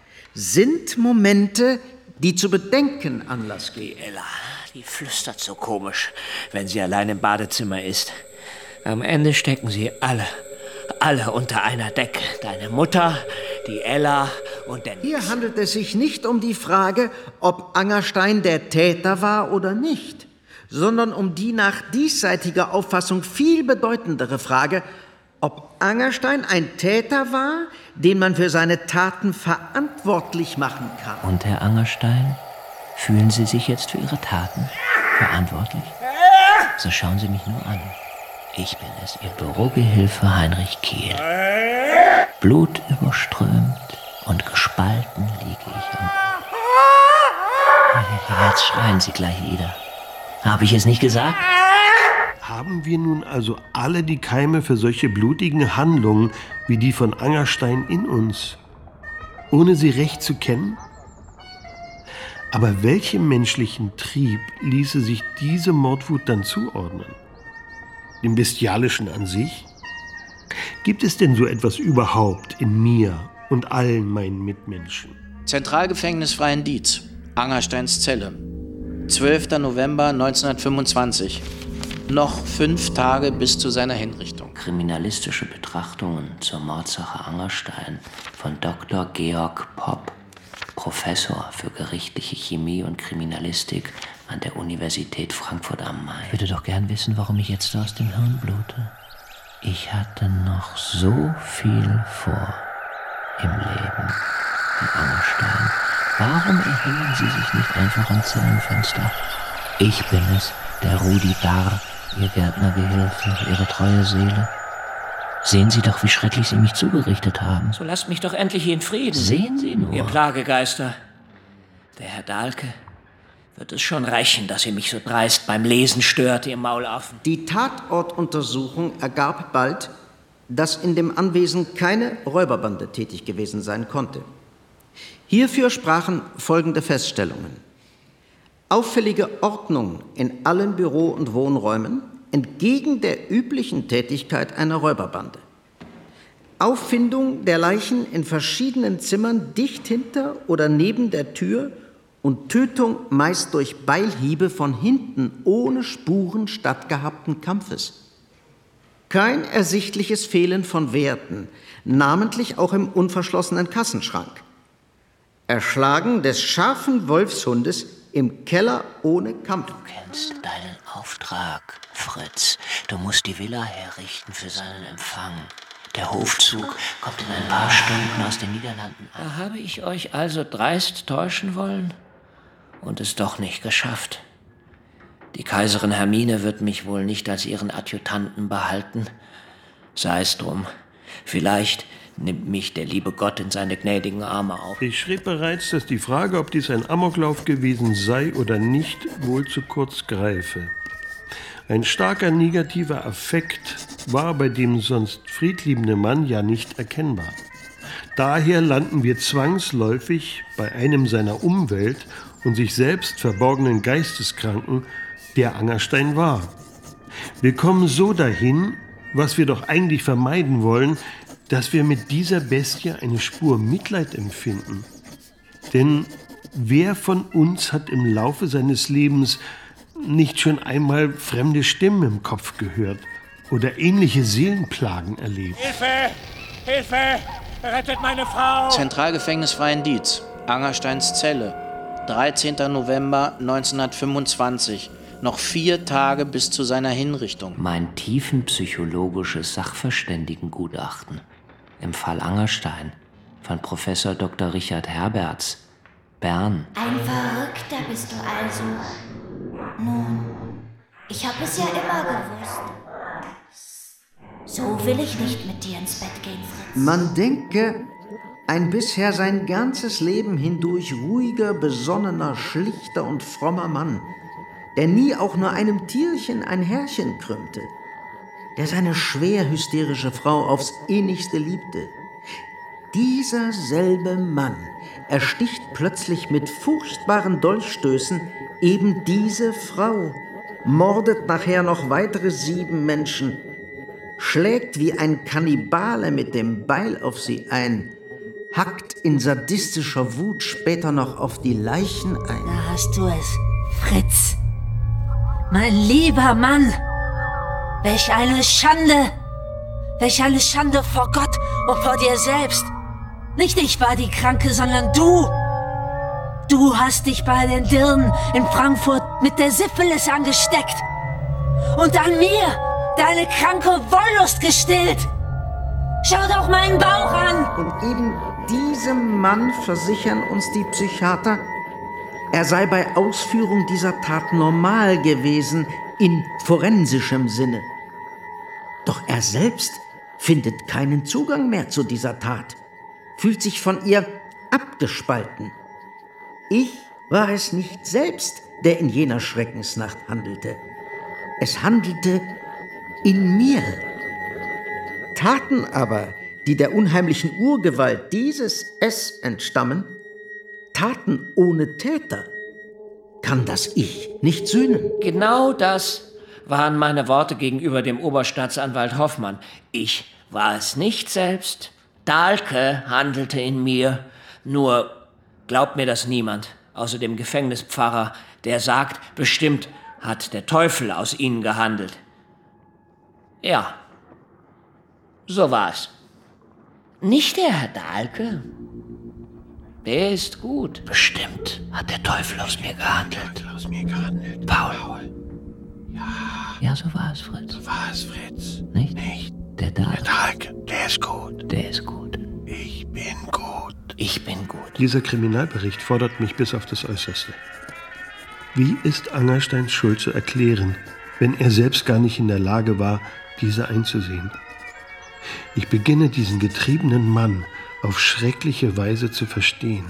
sind Momente, die zu bedenken Anlass geben. Die Ella, die flüstert so komisch, wenn sie allein im Badezimmer ist. Am Ende stecken sie alle, alle unter einer Decke. Deine Mutter, die Ella und der Nix. Hier handelt es sich nicht um die Frage, ob Angerstein der Täter war oder nicht, sondern um die nach diesseitiger Auffassung viel bedeutendere Frage, ob Angerstein ein Täter war, den man für seine Taten verantwortlich machen kann. Und Herr Angerstein, fühlen Sie sich jetzt für Ihre Taten verantwortlich? So schauen Sie mich nur an. Ich bin es, Ihr Bürogehilfe Heinrich Kehl. Blutüberströmt und gespalten liege ich am Boden. Jetzt schreien Sie gleich wieder. Habe ich es nicht gesagt? Haben wir nun also alle die Keime für solche blutigen Handlungen wie die von Angerstein in uns, ohne sie recht zu kennen? Aber welchem menschlichen Trieb ließe sich diese Mordwut dann zuordnen? Dem Bestialischen an sich? Gibt es denn so etwas überhaupt in mir und allen meinen Mitmenschen? Zentralgefängnis Freiendietz, Angersteins Zelle. zwölfter November neunzehnhundertfünfundzwanzig. Noch fünf Tage bis zu seiner Hinrichtung. Kriminalistische Betrachtungen zur Mordsache Angerstein von Doktor Georg Popp, Professor für gerichtliche Chemie und Kriminalistik an der Universität Frankfurt am Main. Ich würde doch gern wissen, warum ich jetzt aus dem Hirn blute. Ich hatte noch so viel vor im Leben, Herr Angerstein. Warum erhängen Sie sich nicht einfach am Zellenfenster? Ich bin es, der Rudi Darr, Ihr Gärtnergehilfe, Ihre treue Seele. Sehen Sie doch, wie schrecklich Sie mich zugerichtet haben. So lasst mich doch endlich hier in Frieden. Sehen Sie nur. Ihr Plagegeister. Der Herr Dahlke wird es schon reichen, dass ihr mich so dreist beim Lesen stört, ihr Maulaffen. Die Tatortuntersuchung ergab bald, dass in dem Anwesen keine Räuberbande tätig gewesen sein konnte. Hierfür sprachen folgende Feststellungen. Auffällige Ordnung in allen Büro- und Wohnräumen, entgegen der üblichen Tätigkeit einer Räuberbande. Auffindung der Leichen in verschiedenen Zimmern dicht hinter oder neben der Tür und Tötung meist durch Beilhiebe von hinten ohne Spuren stattgehabten Kampfes. Kein ersichtliches Fehlen von Werten, namentlich auch im unverschlossenen Kassenschrank. Erschlagen des scharfen Wolfshundes im Keller ohne Kampf. Du kennst deinen Auftrag, Fritz. Du musst die Villa herrichten für seinen Empfang. Der Hofzug kommt in ein paar Stunden aus den Niederlanden an. Da habe ich euch also dreist täuschen wollen und es doch nicht geschafft. Die Kaiserin Hermine wird mich wohl nicht als ihren Adjutanten behalten. Sei es drum. Vielleicht nimmt mich der liebe Gott in seine gnädigen Arme auf. Ich schrieb bereits, dass die Frage, ob dies ein Amoklauf gewesen sei oder nicht, wohl zu kurz greife. Ein starker negativer Affekt war bei dem sonst friedliebenden Mann ja nicht erkennbar. Daher landen wir zwangsläufig bei einem seiner Umwelt und sich selbst verborgenen Geisteskranken, der Angerstein war. Wir kommen so dahin, was wir doch eigentlich vermeiden wollen, dass wir mit dieser Bestie eine Spur Mitleid empfinden. Denn wer von uns hat im Laufe seines Lebens nicht schon einmal fremde Stimmen im Kopf gehört oder ähnliche Seelenplagen erlebt? Hilfe! Hilfe! Rettet meine Frau! Zentralgefängnis Freiendietz, Angersteins Zelle, dreizehnter November neunzehnhundertfünfundzwanzig. Noch vier Tage bis zu seiner Hinrichtung. Mein tiefenpsychologisches Sachverständigengutachten im Fall Angerstein von Professor Doktor Richard Herberts, Bern. Ein Verrückter bist du also. Nun, ich habe es ja immer gewusst. So will ich nicht mit dir ins Bett gehen, Fritz. Man denke, ein bisher sein ganzes Leben hindurch ruhiger, besonnener, schlichter und frommer Mann, der nie auch nur einem Tierchen ein Härchen krümmte, der seine schwer hysterische Frau aufs innigste liebte. Dieser selbe Mann ersticht plötzlich mit furchtbaren Dolchstößen eben diese Frau, mordet nachher noch weitere sieben Menschen, schlägt wie ein Kannibale mit dem Beil auf sie ein, hackt in sadistischer Wut später noch auf die Leichen ein. Da hast du es, Fritz. Mein lieber Mann, welch eine Schande, welch eine Schande vor Gott und vor dir selbst. Nicht ich war die Kranke, sondern du. Du hast dich bei den Dirnen in Frankfurt mit der Syphilis angesteckt und an mir deine kranke Wollust gestillt. Schau doch meinen Bauch an. Und eben diesem Mann versichern uns die Psychiater, er sei bei Ausführung dieser Tat normal gewesen, in forensischem Sinne. Doch er selbst findet keinen Zugang mehr zu dieser Tat, fühlt sich von ihr abgespalten. Ich war es nicht selbst, der in jener Schreckensnacht handelte. Es handelte in mir. Taten aber, die der unheimlichen Urgewalt dieses Es entstammen, Taten ohne Täter, kann das Ich nicht sühnen. Genau das waren meine Worte gegenüber dem Oberstaatsanwalt Hoffmann. Ich war es nicht selbst. Dahlke handelte in mir. Nur glaubt mir das niemand, außer dem Gefängnispfarrer, der sagt, bestimmt hat der Teufel aus ihnen gehandelt. Ja, so war's. Nicht der Herr Dahlke. Der ist gut. Bestimmt hat der Teufel aus mir gehandelt. Aus mir gehandelt. Paul. Paul. Ja. Ja, so war es, Fritz. So war es, Fritz. Nicht? Nicht. Der Dahlke. Der Dahlke, der ist gut. Der ist gut. Ich bin gut. Ich bin gut. Dieser Kriminalbericht fordert mich bis auf das Äußerste. Wie ist Angersteins Schuld zu erklären, wenn er selbst gar nicht in der Lage war, diese einzusehen? Ich beginne diesen getriebenen Mann auf schreckliche Weise zu verstehen.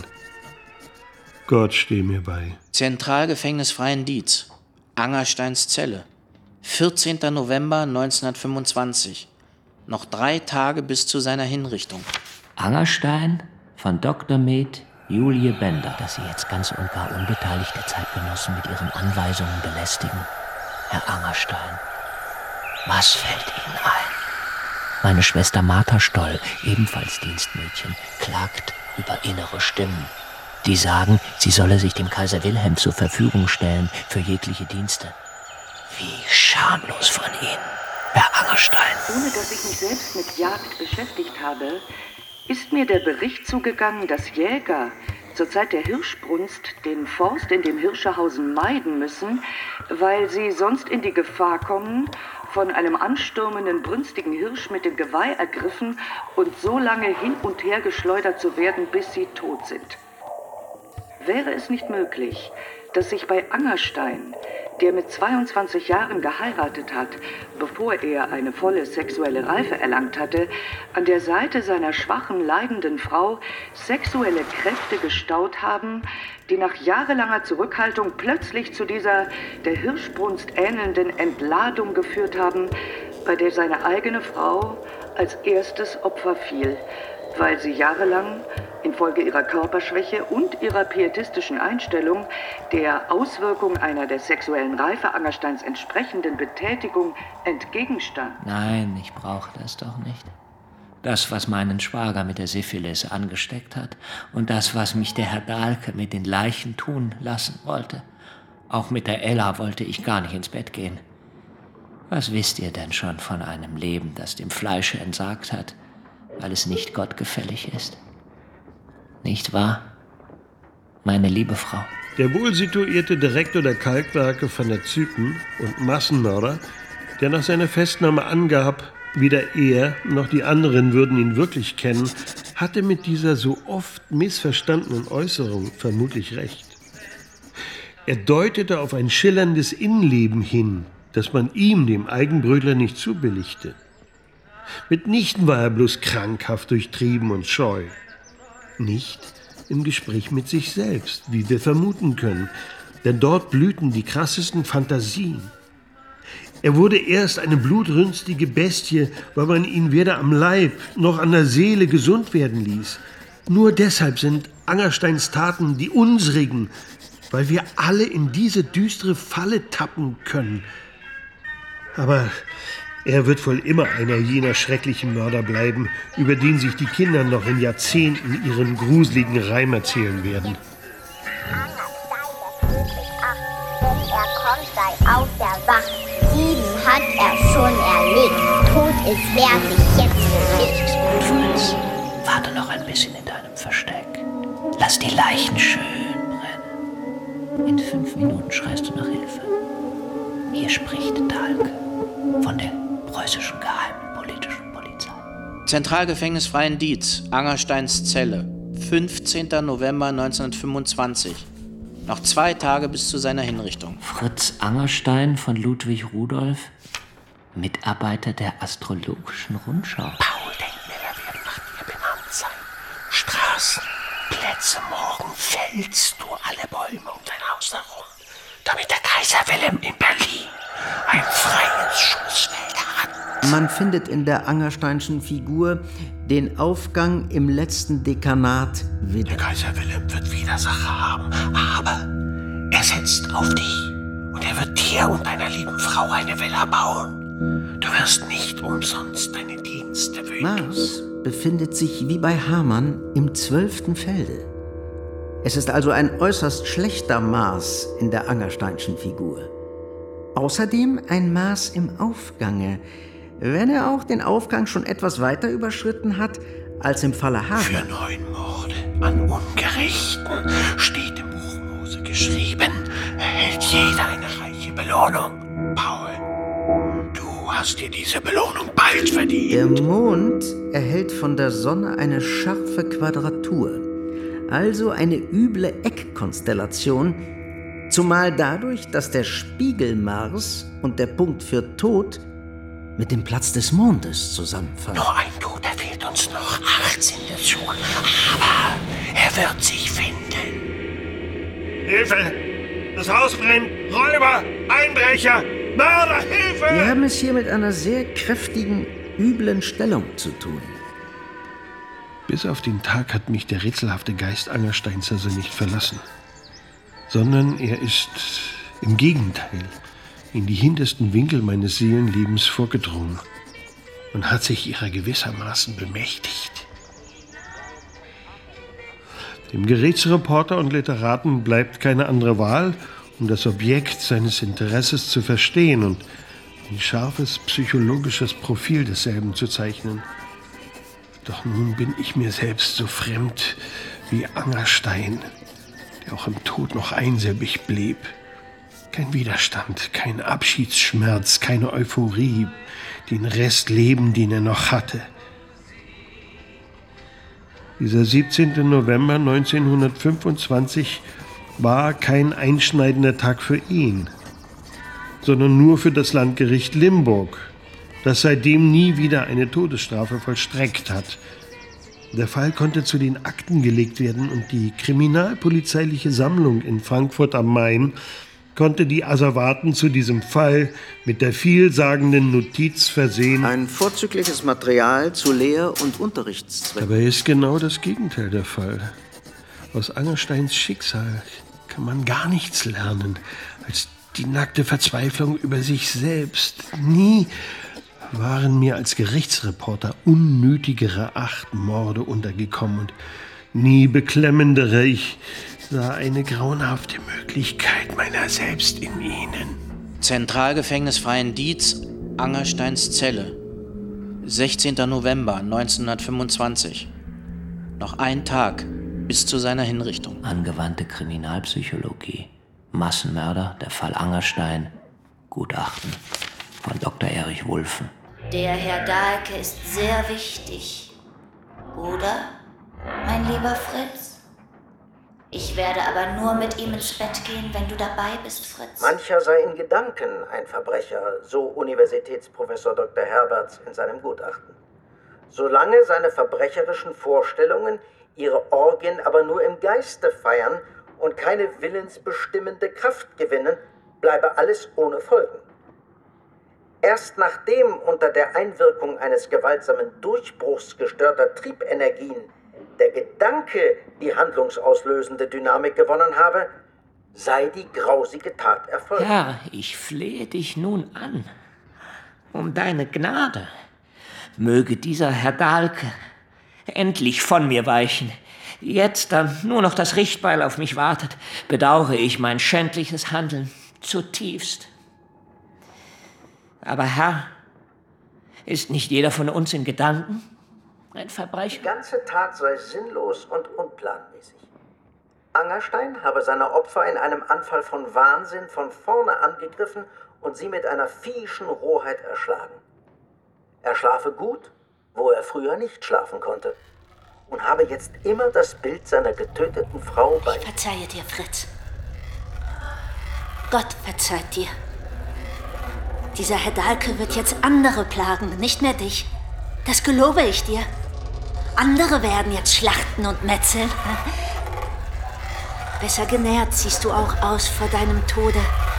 Gott steh mir bei. Zentralgefängnis Freiendietz, Angersteins Zelle, vierzehnter November neunzehnhundertfünfundzwanzig. Noch drei Tage bis zu seiner Hinrichtung. Angerstein von Doktor Med Julie Bender. Dass Sie jetzt ganz und gar unbeteiligte Zeitgenossen mit Ihren Anweisungen belästigen, Herr Angerstein. Was fällt Ihnen ein? Meine Schwester Martha Stoll, ebenfalls Dienstmädchen, klagt über innere Stimmen, die sagen, sie solle sich dem Kaiser Wilhelm zur Verfügung stellen für jegliche Dienste. Wie schamlos von Ihnen, Herr Angerstein. Ohne dass ich mich selbst mit Jagd beschäftigt habe, ist mir der Bericht zugegangen, dass Jäger zur Zeit der Hirschbrunst den Forst in dem Hirscherhausen meiden müssen, weil sie sonst in die Gefahr kommen, von einem anstürmenden, brünstigen Hirsch mit dem Geweih ergriffen und so lange hin und her geschleudert zu werden, bis sie tot sind. Wäre es nicht möglich, dass sich bei Angerstein, der mit zweiundzwanzig Jahren geheiratet hat, bevor er eine volle sexuelle Reife erlangt hatte, an der Seite seiner schwachen, leidenden Frau sexuelle Kräfte gestaut haben, die nach jahrelanger Zurückhaltung plötzlich zu dieser der Hirschbrunst ähnelnden Entladung geführt haben, bei der seine eigene Frau als erstes Opfer fiel, weil sie jahrelang infolge ihrer Körperschwäche und ihrer pietistischen Einstellung der Auswirkung einer der sexuellen Reife Angersteins entsprechenden Betätigung entgegenstand. Nein, ich brauche das doch nicht. Das, was meinen Schwager mit der Syphilis angesteckt hat und das, was mich der Herr Dahlke mit den Leichen tun lassen wollte. Auch mit der Ella wollte ich gar nicht ins Bett gehen. Was wisst ihr denn schon von einem Leben, das dem Fleische entsagt hat, weil es nicht gottgefällig ist? Nicht wahr, meine liebe Frau? Der wohlsituierte Direktor der Kalkwerke van der Zypen und Massenmörder, der nach seiner Festnahme angab, weder er noch die anderen würden ihn wirklich kennen, hatte mit dieser so oft missverstandenen Äußerung vermutlich recht. Er deutete auf ein schillerndes Innenleben hin, das man ihm, dem Eigenbrötler, nicht zubilligte. Mitnichten war er bloß krankhaft durchtrieben und scheu. Nicht im Gespräch mit sich selbst, wie wir vermuten können, denn dort blühten die krassesten Fantasien. Er wurde erst eine blutrünstige Bestie, weil man ihn weder am Leib noch an der Seele gesund werden ließ. Nur deshalb sind Angersteins Taten die unsrigen, weil wir alle in diese düstere Falle tappen können. Aber er wird wohl immer einer jener schrecklichen Mörder bleiben, über den sich die Kinder noch in Jahrzehnten ihren gruseligen Reim erzählen werden. Wenn er kommt, sei auf der Wacht. Sieben hat er schon erlegt. Tot ist, wer sich jetzt bewegt. Fritz, warte noch ein bisschen in deinem Versteck. Lass die Leichen schön brennen. In fünf Minuten schreist du nach Hilfe. Hier spricht Dahlke von der preußischen geheimen politischen Polizei. Zentralgefängnis Freiendietz, Angersteins Zelle, fünfzehnter November neunzehnhundertfünfundzwanzig. Noch zwei Tage bis zu seiner Hinrichtung. Fritz Angerstein von Ludwig Rudolf, Mitarbeiter der Astrologischen Rundschau. Paul denkt mir, er wird nach dir benannt sein. Straßen, Plätze, morgen fällst du alle Bäume um dein Haus herum, damit der Kaiser Wilhelm in Berlin ein freies Schussfeld hat. Man findet in der Angersteinschen Figur den Aufgang im letzten Dekanat wieder. Der Kaiser Wilhelm wird Widersacher haben, aber er setzt auf dich und er wird dir und deiner lieben Frau eine Villa bauen. Du wirst nicht umsonst deine Dienste wünschen. Mars befindet sich wie bei Hamann im zwölften Felde. Es ist also ein äußerst schlechter Mars in der Angersteinschen Figur. Außerdem ein Mars im Aufgange, wenn er auch den Aufgang schon etwas weiter überschritten hat als im Falle Hamann. Für neun Morde an Ungerechten steht im Buch Mose geschrieben, erhält jeder eine reiche Belohnung. Paul, du hast dir diese Belohnung bald verdient. Der Mond erhält von der Sonne eine scharfe Quadratur, also eine üble Eckkonstellation, zumal dadurch, dass der Spiegelmars und der Punkt für Tod mit dem Platz des Mondes zusammenfallen. Nur ein Toter fehlt uns noch, acht sind es schon, aber er wird sich finden. Hilfe! Das Haus brennt! Räuber! Einbrecher! Mörder! Hilfe! Wir haben es hier mit einer sehr kräftigen, üblen Stellung zu tun. Bis auf den Tag hat mich der rätselhafte Geist Angersteins also nicht verlassen. Sondern er ist im Gegenteil in die hintersten Winkel meines Seelenlebens vorgedrungen und hat sich ihrer gewissermaßen bemächtigt. Dem Gerichtsreporter und Literaten bleibt keine andere Wahl, um das Objekt seines Interesses zu verstehen und ein scharfes psychologisches Profil desselben zu zeichnen. Doch nun bin ich mir selbst so fremd wie Angerstein, der auch im Tod noch einsilbig blieb. Kein Widerstand, kein Abschiedsschmerz, keine Euphorie, den Rest Leben, den er noch hatte. Dieser siebzehnte November neunzehnhundertfünfundzwanzig war kein einschneidender Tag für ihn, sondern nur für das Landgericht Limburg, das seitdem nie wieder eine Todesstrafe vollstreckt hat. Der Fall konnte zu den Akten gelegt werden und die kriminalpolizeiliche Sammlung in Frankfurt am Main konnte die Asservaten zu diesem Fall mit der vielsagenden Notiz versehen: Ein vorzügliches Material zu Lehr- und Unterrichtszwecken. Dabei ist genau das Gegenteil der Fall. Aus Angersteins Schicksal kann man gar nichts lernen, als die nackte Verzweiflung über sich selbst. Nie waren mir als Gerichtsreporter unnötigere acht Morde untergekommen und nie beklemmendere. Ich sah eine grauenhafte Möglichkeit meiner selbst in ihnen. Zentralgefängnis Freiendietz, Angersteins Zelle. sechzehnter November neunzehnhundertfünfundzwanzig. Noch ein Tag bis zu seiner Hinrichtung. Angewandte Kriminalpsychologie. Massenmörder, der Fall Angerstein. Gutachten von Doktor Erich Wulffen. Der Herr Dahlke ist sehr wichtig. Oder, mein lieber Fritz? Ich werde aber nur mit ihm ins Bett gehen, wenn du dabei bist, Fritz. Mancher sei in Gedanken ein Verbrecher, so Universitätsprofessor Doktor Herberts in seinem Gutachten. Solange seine verbrecherischen Vorstellungen ihre Orgien aber nur im Geiste feiern und keine willensbestimmende Kraft gewinnen, bleibe alles ohne Folgen. Erst nachdem unter der Einwirkung eines gewaltsamen Durchbruchs gestörter Triebenergien der Gedanke die handlungsauslösende Dynamik gewonnen habe, sei die grausige Tat erfolgt. Herr, ich flehe dich nun an, um deine Gnade. Möge dieser Herr Dahlke endlich von mir weichen. Jetzt, da nur noch das Richtbeil auf mich wartet, bedauere ich mein schändliches Handeln zutiefst. Aber Herr, ist nicht jeder von uns in Gedanken ein Verbrecher? Die ganze Tat sei sinnlos und unplanmäßig. Angerstein habe seine Opfer in einem Anfall von Wahnsinn von vorne angegriffen und sie mit einer viehischen Rohheit erschlagen. Er schlafe gut, wo er früher nicht schlafen konnte, und habe jetzt immer das Bild seiner getöteten Frau bei... Ich verzeihe dir, Fritz. Gott verzeiht dir. Dieser Herr Dahlke wird jetzt andere plagen, nicht mehr dich. Das gelobe ich dir. Andere werden jetzt schlachten und metzeln. Besser genährt siehst du auch aus vor deinem Tode.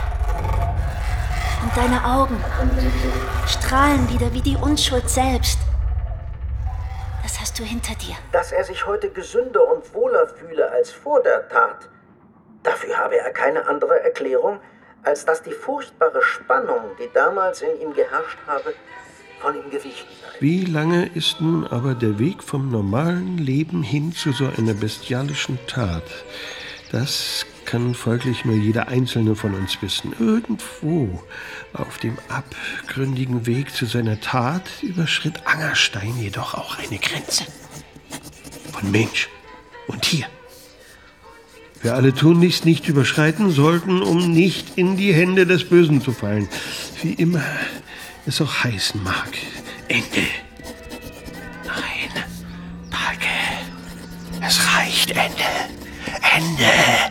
Und deine Augen strahlen wieder wie die Unschuld selbst. Das hast du hinter dir. Dass er sich heute gesünder und wohler fühle als vor der Tat, dafür habe er keine andere Erklärung, als dass die furchtbare Spannung, die damals in ihm geherrscht habe, von ihm gewichen sei. Wie lange ist nun aber der Weg vom normalen Leben hin zu so einer bestialischen Tat? Das kann folglich nur jeder Einzelne von uns wissen. Irgendwo auf dem abgründigen Weg zu seiner Tat überschritt Angerstein jedoch auch eine Grenze von Mensch und Tier. Wir alle tunlichst nicht überschreiten sollten, um nicht in die Hände des Bösen zu fallen. Wie immer es auch heißen mag. Ende. Nein, Dahlke. Es reicht. Ende. Ende.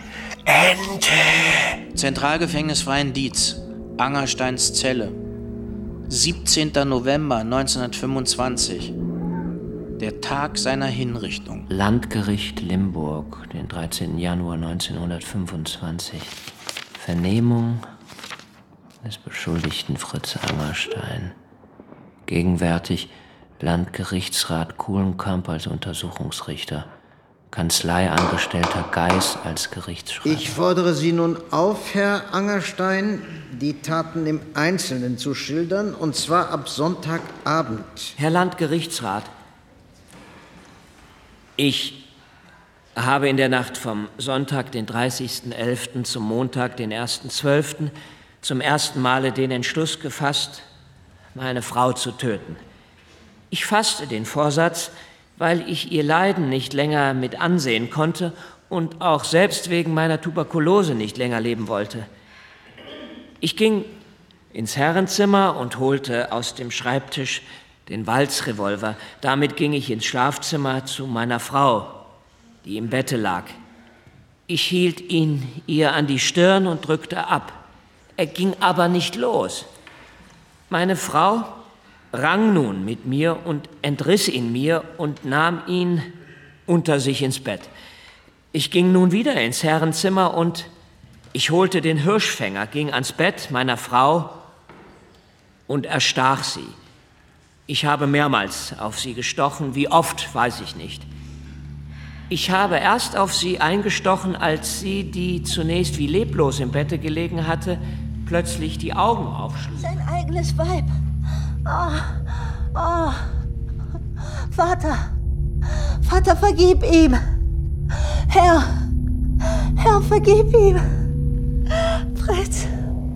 Ende. Zentralgefängnis Freiendietz, Angersteins Zelle. siebzehnter November neunzehnhundertfünfundzwanzig. Der Tag seiner Hinrichtung. Landgericht Limburg, den dreizehnten Januar neunzehnhundertfünfundzwanzig. Vernehmung des Beschuldigten Fritz Angerstein. Gegenwärtig Landgerichtsrat Kuhlenkamp als Untersuchungsrichter. Kanzleiangestellter Geis als Gerichtsschreiber. Ich fordere Sie nun auf, Herr Angerstein, die Taten im Einzelnen zu schildern, und zwar ab Sonntagabend. Herr Landgerichtsrat, ich habe in der Nacht vom Sonntag, den dreißigsten elften zum Montag, den ersten zwölften zum ersten Male den Entschluss gefasst, meine Frau zu töten. Ich fasste den Vorsatz, weil ich ihr Leiden nicht länger mit ansehen konnte und auch selbst wegen meiner Tuberkulose nicht länger leben wollte. Ich ging ins Herrenzimmer und holte aus dem Schreibtisch den Walzrevolver. Damit ging ich ins Schlafzimmer zu meiner Frau, die im Bette lag. Ich hielt ihn ihr an die Stirn und drückte ab. Er ging aber nicht los. Meine Frau rang nun mit mir und entriss ihn mir und nahm ihn unter sich ins Bett. Ich ging nun wieder ins Herrenzimmer und ich holte den Hirschfänger, ging ans Bett meiner Frau und erstach sie. Ich habe mehrmals auf sie gestochen, wie oft, weiß ich nicht. Ich habe erst auf sie eingestochen, als sie, die zunächst wie leblos im Bette gelegen hatte, plötzlich die Augen aufschlug. Sein eigenes Weib. Oh, oh. Vater, Vater, vergib ihm. Herr, Herr, vergib ihm. Fritz,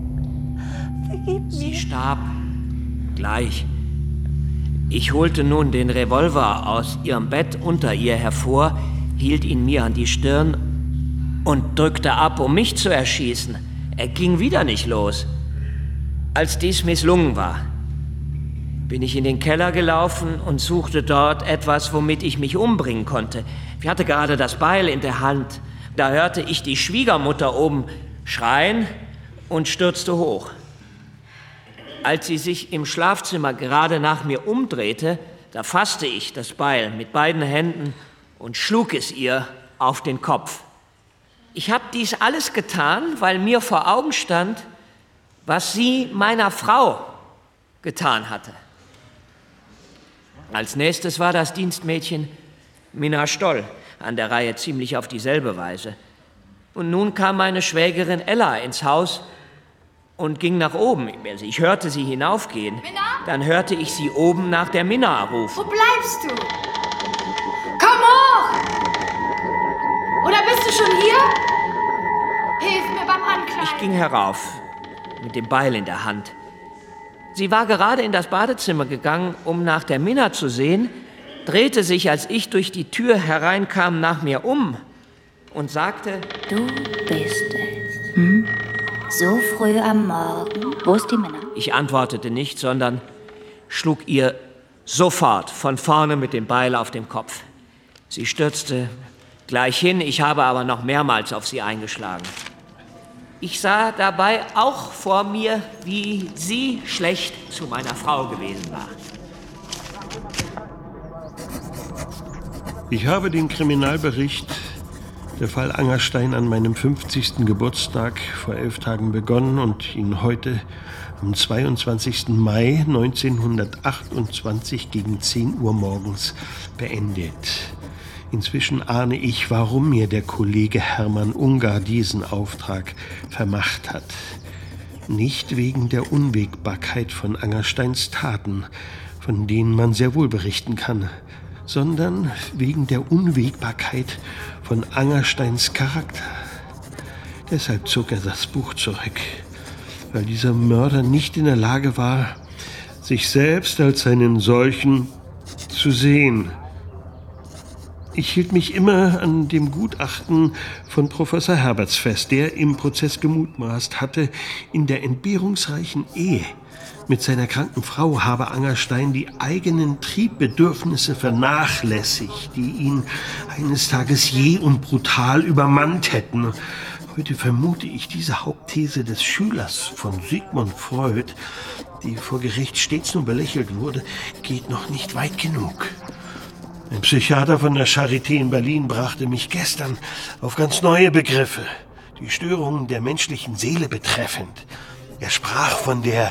vergib mir. Sie starb gleich. Ich holte nun den Revolver aus ihrem Bett unter ihr hervor, hielt ihn mir an die Stirn und drückte ab, um mich zu erschießen. Er ging wieder nicht los. Als dies misslungen war, bin ich in den Keller gelaufen und suchte dort etwas, womit ich mich umbringen konnte. Ich hatte gerade das Beil in der Hand. Da hörte ich die Schwiegermutter oben schreien und stürzte hoch. Als sie sich im Schlafzimmer gerade nach mir umdrehte, da fasste ich das Beil mit beiden Händen und schlug es ihr auf den Kopf. Ich habe dies alles getan, weil mir vor Augen stand, was sie meiner Frau getan hatte. Als nächstes war das Dienstmädchen Minna Stoll an der Reihe, ziemlich auf dieselbe Weise. Und nun kam meine Schwägerin Ella ins Haus und ging nach oben. Also ich hörte sie hinaufgehen. Minna? Dann hörte ich sie oben nach der Minna rufen. Wo bleibst du? Komm hoch! Oder bist du schon hier? Hilf mir beim Ankleiden. Ich ging herauf, mit dem Beil in der Hand. Sie war gerade in das Badezimmer gegangen, um nach der Minna zu sehen, drehte sich, als ich durch die Tür hereinkam, nach mir um und sagte: Du bist es. Hm? So früh am Morgen. Wo ist die Minna? Ich antwortete nicht, sondern schlug ihr sofort von vorne mit dem Beil auf den Kopf. Sie stürzte gleich hin, ich habe aber noch mehrmals auf sie eingeschlagen. Ich sah dabei auch vor mir, wie sie schlecht zu meiner Frau gewesen war. Ich habe den Kriminalbericht der Fall Angerstein an meinem fünfzigsten Geburtstag vor elf Tagen begonnen und ihn heute am zweiundzwanzigsten Mai neunzehnhundertachtundzwanzig gegen zehn Uhr morgens beendet. Inzwischen ahne ich, warum mir der Kollege Hermann Ungar diesen Auftrag vermacht hat. Nicht wegen der Unwägbarkeit von Angersteins Taten, von denen man sehr wohl berichten kann, sondern wegen der Unwägbarkeit von Angersteins Charakter. Deshalb zog er das Buch zurück, weil dieser Mörder nicht in der Lage war, sich selbst als einen solchen zu sehen. Ich hielt mich immer an dem Gutachten von Professor Herberts fest, der im Prozess gemutmaßt hatte, in der entbehrungsreichen Ehe mit seiner kranken Frau habe Angerstein die eigenen Triebbedürfnisse vernachlässigt, die ihn eines Tages jäh und brutal übermannt hätten. Heute vermute ich, diese Hauptthese des Schülers von Sigmund Freud, die vor Gericht stets nur belächelt wurde, geht noch nicht weit genug. Ein Psychiater von der Charité in Berlin brachte mich gestern auf ganz neue Begriffe, die Störungen der menschlichen Seele betreffend. Er sprach von der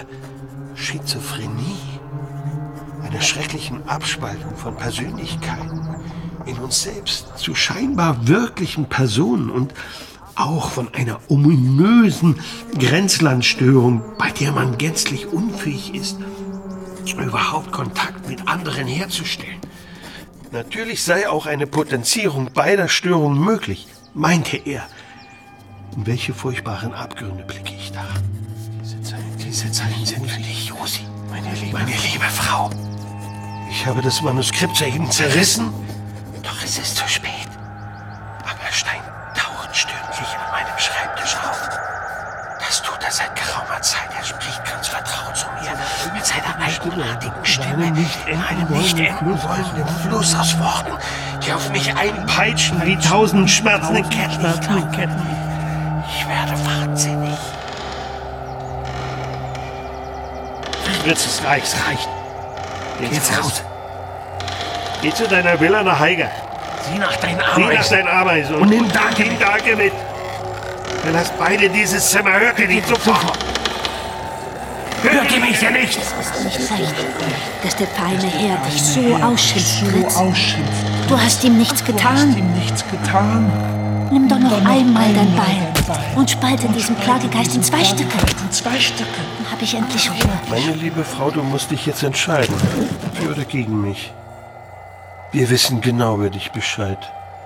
Schizophrenie, einer schrecklichen Abspaltung von Persönlichkeiten. in uns selbst zu scheinbar wirklichen Personen und auch von einer ominösen Grenzlandstörung, bei der man gänzlich unfähig ist, überhaupt Kontakt mit anderen herzustellen. Natürlich sei auch eine Potenzierung beider Störungen möglich, meinte er. In welche furchtbaren Abgründe blicke ich da? Diese Zeilen, diese Zeilen sind für dich, Josi, meine liebe, meine liebe Frau. Ich habe das Manuskript soeben zerrissen, doch es ist zu spät. Angerstein taucht stündlich an meinem Schreibtisch auf. Das tut er seit geraumer Zeit. Er spricht ganz vertraut zu mir mit seiner eigenartigen Stimme, in einem nicht enden wollenden Fluss aus Worten, die auf mich einpeitschen wie tausend schmerzende Ketten. Ich werde wahnsinnig. Fritz, es reicht, es reicht. Geh jetzt raus. Geh zu deiner Villa nach Haiger. Sieh nach deinen Arbeit. Sieh nach deinen Arbeit und, und nimm Dake, nimm Dake mit. Verlass beide dieses Zimmer. Hört ihr nicht sofort. Hört ihr mich denn nicht? Es ist nicht recht, dass der feine Herr dich so ausschimpft, Fritz. Du hast ihm nichts getan. Nimm doch noch einmal dein Bein und spalte diesen Plagegeist in zwei Stücke. Dann habe ich endlich Ruhe. Meine liebe Frau, du musst dich jetzt entscheiden. Für oder gegen mich. Wir wissen genau über dich Bescheid.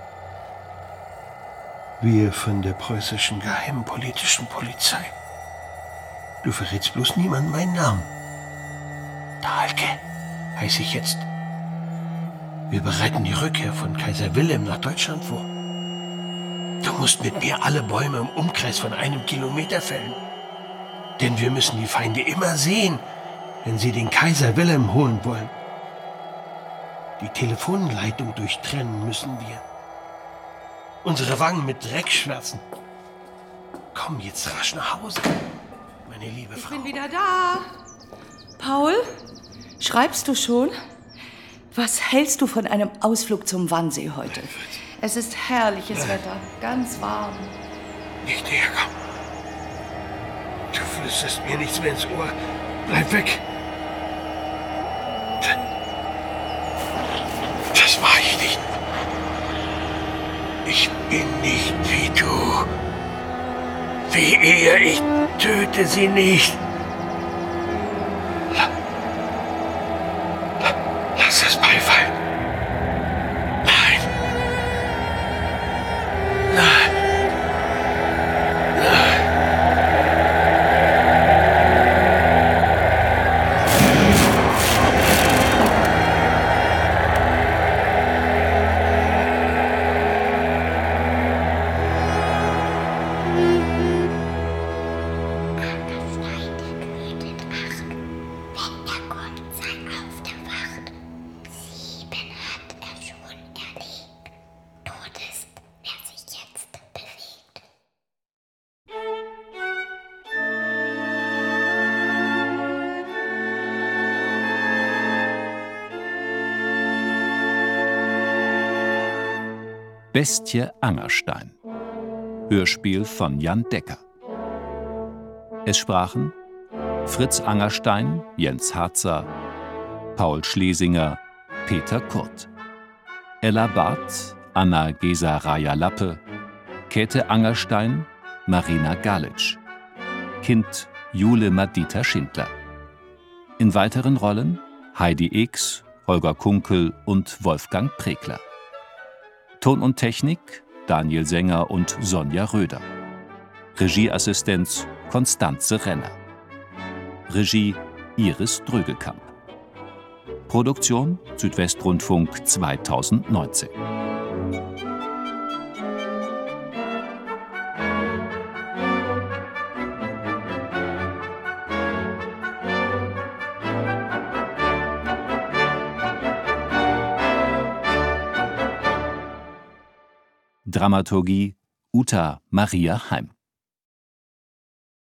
Wir von der preußischen geheimpolitischen Polizei. Du verrätst bloß niemandem meinen Namen. Dahlke heiße ich jetzt. Wir bereiten die Rückkehr von Kaiser Wilhelm nach Deutschland vor. Du musst mit mir alle Bäume im Umkreis von einem Kilometer fällen. Denn wir müssen die Feinde immer sehen, wenn sie den Kaiser Wilhelm holen wollen. Die Telefonleitung durchtrennen müssen wir. Unsere Wangen mit Dreck schwärzen. Komm jetzt rasch nach Hause, meine liebe Frau. Ich bin wieder da. Paul, schreibst du schon? Was hältst du von einem Ausflug zum Wannsee heute? Es ist herrliches Nein. Wetter, ganz warm. Nicht näher kommen. Du flüsterst mir nichts mehr ins Ohr. Bleib weg. Das war ich nicht. Ich bin nicht wie du. Wie er, ich töte sie nicht. La, la, lass es beifallen. Nein. Nein. Nein. Bestie Angerstein. Hörspiel von Jan Decker. Es sprachen Fritz Angerstein, Jens Harzer, Paul Schlesinger, Peter Kurt. Ella Barth, Anna Gesa-Raja-Lappe, Käthe Angerstein, Marina Galitsch. Kind Jule Madita Schindler. In weiteren Rollen Heidi Eeks, Holger Kunkel und Wolfgang Pregler. Ton und Technik Daniel Sänger und Sonja Röder. Regieassistenz Konstanze Renner. Regie Iris Drögekamp. Produktion Südwestrundfunk zweitausendneunzehn. Dramaturgie Uta Maria Heim.